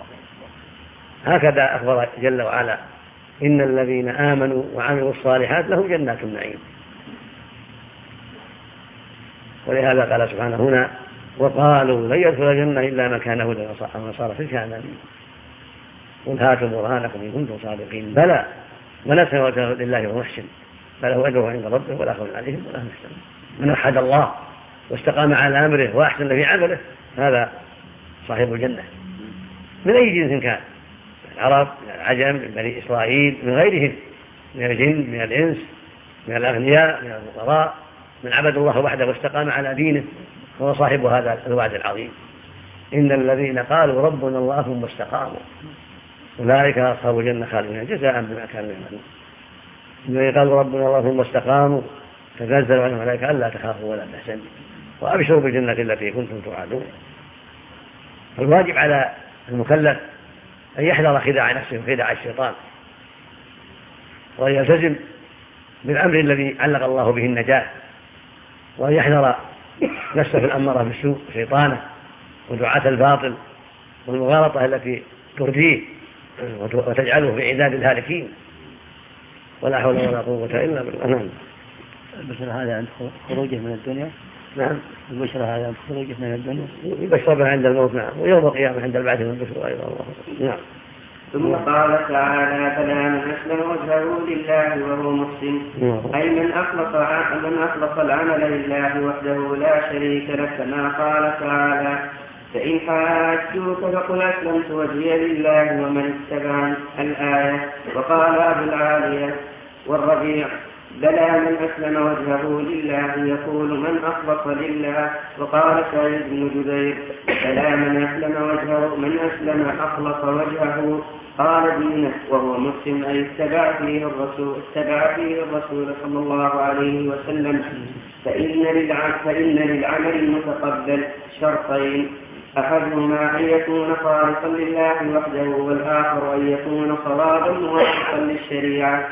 هكذا أخبر جل وعلا إن الذين آمنوا وعملوا الصالحات لهم جنات النعيم ولهذا قال سبحانه هنا وقالوا لن يدخل الجنة إلا من كان هودا أو نصارى تلك أمانيهم قل هاتوا برهانكم إن كنتم صادقين بلى من أسلم وجهه لله وهو محسن فله أجره عند ربه ولا خوف عليهم ولا هم يحزنون من وحد الله واستقام على أمره وأحسن في عمله هذا صاحب الجنة من أي جنس كان من العرب من العجم من بني إسرائيل من غيرهم من الجن من الإنس من الأغنياء من الفقراء من عبد الله وحده واستقام على دينه هو صاحب هذا الوعد العظيم إن الذين قالوا ربنا الله ثم استقاموا أولئك أصحاب الجنة خالدين جزاء بما كانوا يعملون الذين قالوا ربنا الله ثم استقاموا تنزل عنهم الملائكة ألا تخافوا ولا تحزنوا وأبشروا بالجنة التي كنتم توعدون فالواجب على المكلف أن يحذر خداع نفسه وخداع الشيطان وأن يلتزم بالأمر الذي علق الله به النجاة وأن يحذر نفسه الأمارة بالسوء شيطانه ودعاة الباطل والمغالطة التي ترديه وتجعله في عداد الهالكين. ولا حول ولا قوة إلا بالله. نعم. البشرى هذا عند خروجه من الدنيا. نعم. البشرى هذا عند خروجه من الدنيا. يبشر بها عند الموت. نعم. ويوم القيامة عند البعث من البشر أيضا. الله. نعم. ثم قال تعالى: فلا من أسلم وجهه لله وهو محسن، أي من أخلص العمل لله وحده لا شريك له، كما قال تعالى: فإن حاجوك فقل أسلمت وجهي لله ومن اتبعني، الآية. وقال أبو العالية والربيع: بلى من أسلم وجهه لله يقول من أخلص لله. وقال سعيد بن جبير: بلى من أسلم أخلص وجهه قال دينه وهو مسلم، أي اتبع فيه الرسول صلى الله عليه وسلم. فإن للعمل المتقبل شرطين: أحدهما أن يكون خالصا لله وحده، والآخر أن يكون صوابا موافقا للشريعة.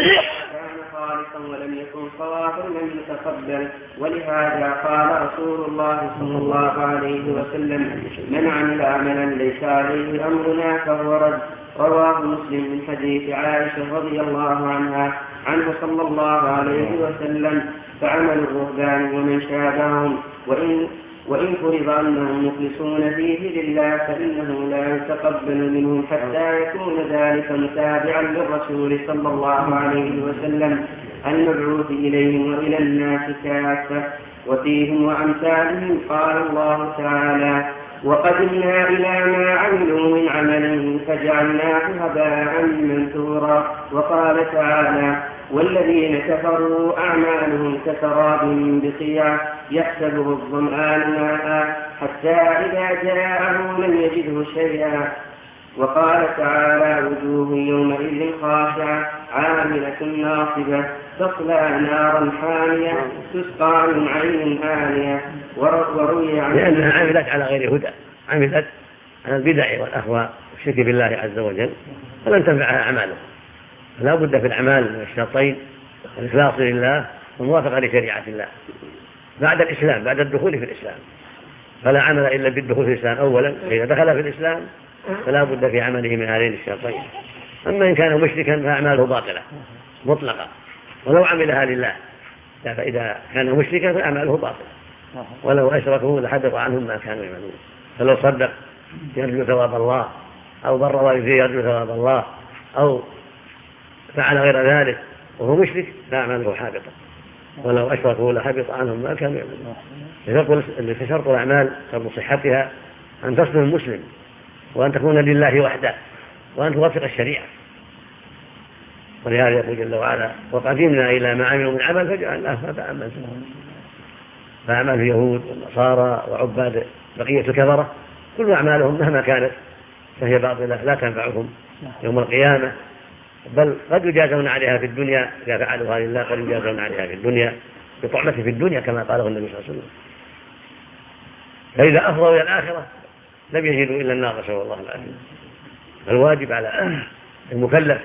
خالصا ولم يكن صوابا لم يتقبل. ولهذا قال رسول الله صلى الله عليه وسلم: من عمل عملا ليس عليه أمرنا فهو رد. رواه مسلم من حديث عائشة رضي الله عنه صلى الله عليه وسلم: فعمل الرهبان ومن شابههم وإن فرض أنهم مخلصون فيه لله فإنه لا يتقبل منهم حتى يكون ذلك متابعا للرسول صلى الله عليه وسلم المبعوث إليهم وإلى الناس كافة وفيهم وأمثالهم. قال الله تعالى: وقدمنا إلى ما عملوا من عمل فجعلناه هباء منثورا. وقال تعالى: والذين كفروا أعمالهم كسراب بقيعة يحسبه الظمآن ماء حتى إذا جاءه لم يجده شيئا. وقال تعالى: وجوه يومئذ خاشعة عاملة ناصبة تصلى نارا حامية تسقى من عين آنية. وروي عنه لأنها عملت على غير هدى، عملت على البدع والأهواء والشرك بالله عز وجل، فلن تنفعها أعماله. فلا بد في الأعمال من الشرطين: الإخلاص لله والموافقة لشريعة الله بعد الإسلام، بعد الدخول في الإسلام. فلا عمل إلا بالدخول في الإسلام أولا، فإذا دخل في الإسلام فلا بد في عمله من هذين الشرطين. أما إن كان مشركا فأعماله باطلة مطلقة ولو عملها لله، فإذا كان مشركا فأعماله باطلة ولو أشركوا لحبط عنهم ما كانوا يعملون. فلو صدق يرجو ثواب الله، أو بر والديه يرجو ثواب الله، أو فعل غير ذلك وهو مشرك فأعماله حابطة ولو أشركوا لحبط عنهم ما كانوا يعملون. فشرط الأعمال شرط صحتها أن تسلم المسلم، وأن تكون لله وحده، وأن توافق الشريعة. ولهذا يقول جل وعلا: وقدمنا إلى ما عملوا من عمل فجعلناه هباء منثورا. فأعمال اليهود والنصارى وعباد بقية الكفرة كل أعمالهم مهما كانت فهي باطلة لا تنفعهم يوم القيامة، بل قد يجازون عليها في الدنيا إذا فعلوها لله، قد يجازون عليها في الدنيا بطعمة في الدنيا كما قاله النبي صلى الله عليه وسلم. فإذا أفضوا إلى الآخرة لم يجدوا إلا النار، نسأل الله العافية. الواجب على المكلف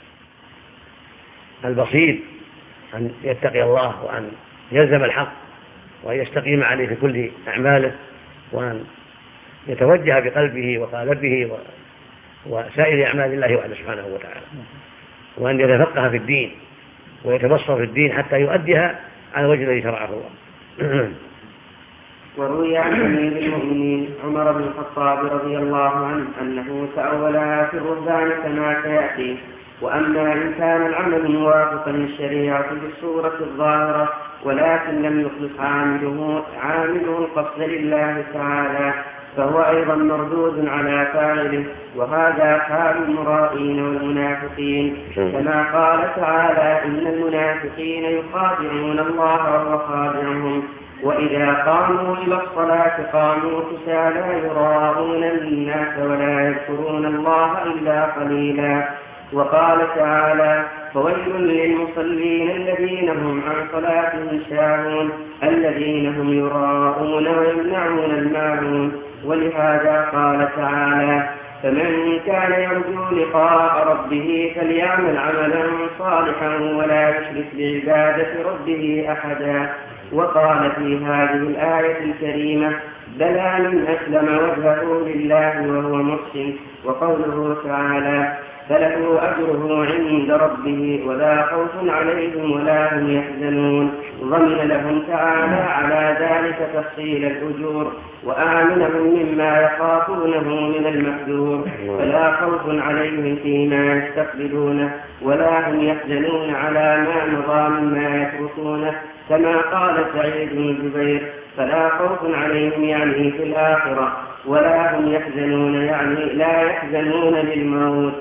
البصير أن يتقي الله، وأن يلزم الحق، وأن يستقيم عليه في كل أعماله، وأن يتوجه بقلبه وقالبه وسائر أعمال الله وحده سبحانه وتعالى، وأن يتفقه في الدين ويتبصر في الدين حتى يؤديها على وجه الذي شرعه الله. وروي عن أمير المؤمنين عمر بن الخطاب رضي الله عنه أنه تأولها في الرهبان كما سيأتي: وأما إن كان العمل موافقا للشريعة بالصورة الظاهرة ولكن لم يخلص عامله القصد لله تعالى فهو أيضا مردود على فاعله. وهذا حال المرائين والمنافقين، كما قال تعالى: إن المنافقين يخادعون الله وهو خادعهم وإذا قاموا إلى الصلاة قاموا كسالى يراءون الناس ولا يذكرون الله إلا قليلا. وقال تعالى: فويل للمصلين الذين هم عن صلاتهم ساهون الذين هم يراءون ويمنعون الماعون. ولهذا قال تعالى: فمن كان يرجو لقاء ربه فليعمل عملا صالحا ولا يشرك بعبادة ربه أحدا. وقال في هذه الآية الكريمة: بلى من أسلم وجهه لله وهو محسن. وقوله تعالى: فله أجره عند ربه ولا خوف عليهم ولا هم يحزنون، ضمن لهم تعالى على ذلك تفصيل الأجور وآمنهم مما يخافونه من المحذور، فلا خوف عليهم فيما يستقبلونه ولا هم يحزنون على ما مضى مما يتركونه، كما قال سعيد بن جبير: فلا خوف عليهم يعني في الآخرة، ولا هم يحزنون يعني لا يحزنون للموت.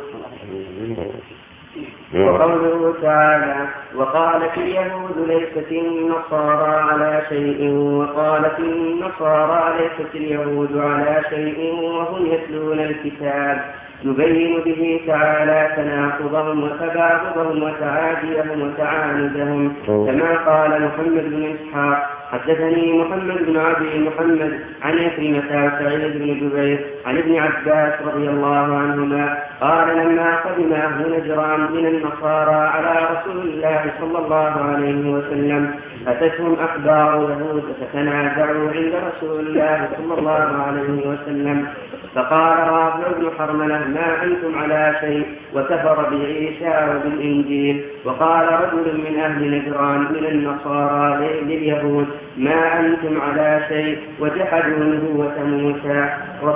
وقوله تعالى: وقالت اليهود ليست النصارى على شيء، وقالت النصارى ليست اليهود على شيء وهم يتلون الكتاب، يبين به تعالى تناقضهم وتباغضهم وتعاديهم وتعاندهم، كما قال محمد بن إسحاق: حدثني محمد بن أبي محمد عن عكرمة سعيد بن جبير عن ابن عباس رضي الله عنهما قال: لما قدم أهل نجران من النصارى على رسول الله صلى الله عليه وسلم أتتهم أخبار يهود فتنازعوا عند رسول الله صلى الله عليه وسلم، فقال رافع بن حرملة: ما أنتم على شيء، وكفر بعيسى وبالإنجيل. وقال رجل من أهل نجران من النصارى لليهود: ما أنتم على شيء، وجحدوا نبوة موسى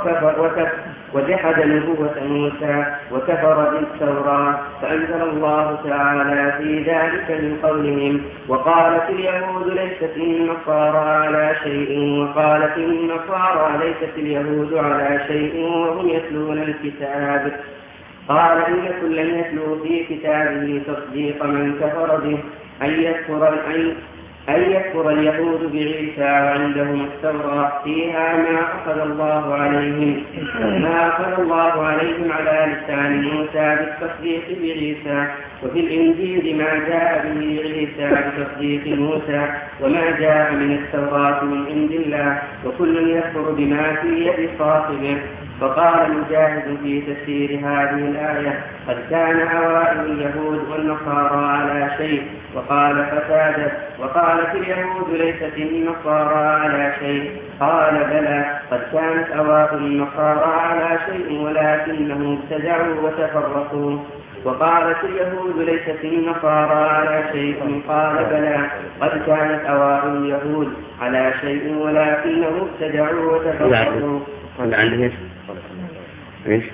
وكفر بالتوراة. فأنزل الله تعالى في ذلك من قولهم: وقالت اليهود ليست النصارى على شيء، وقالت النصارى ليست اليهود على شيء وهم يتلون الكتاب. قال: إن كلا يتلو في كتابه تصديق من كفر به، أن يكفر اليهود بعيسى وعندهم التوراة فيها ما أخذ الله عليهم على لسان موسى بالتصديق بعيسى، وفي الإنجيل ما جاء به عيسى بتصديق موسى وما جاء من التوراة من عند الله، وكل يكفر بما في يد صاحبه. فقال مجاهد في تفسير هذه الآية: قد كان أوائل اليهود والنصارى على شيء. وقال قتادة: وقالت اليهود ليست النصارى على شيء. قال: بلى، قد كانت أوائل النصارى على شيء ولكنهم ابتدعوا وتفرقوا. وقالت اليهود ليست النصارى على شيء. قال: بلى، قد كانت أوائل اليهود على شيء ولكنهم ابتدعوا وتفرقوا. هذا عندك ايش؟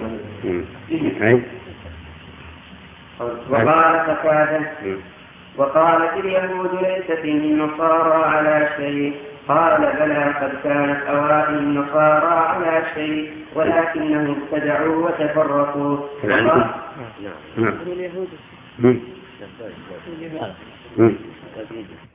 وقال قتادة: وقالت اليهود ليست النصارى على شيء. قال: بلى، قد كانت أوائل النصارى على شيء ولكنهم ابتدعوا وتفرقوا. نعم.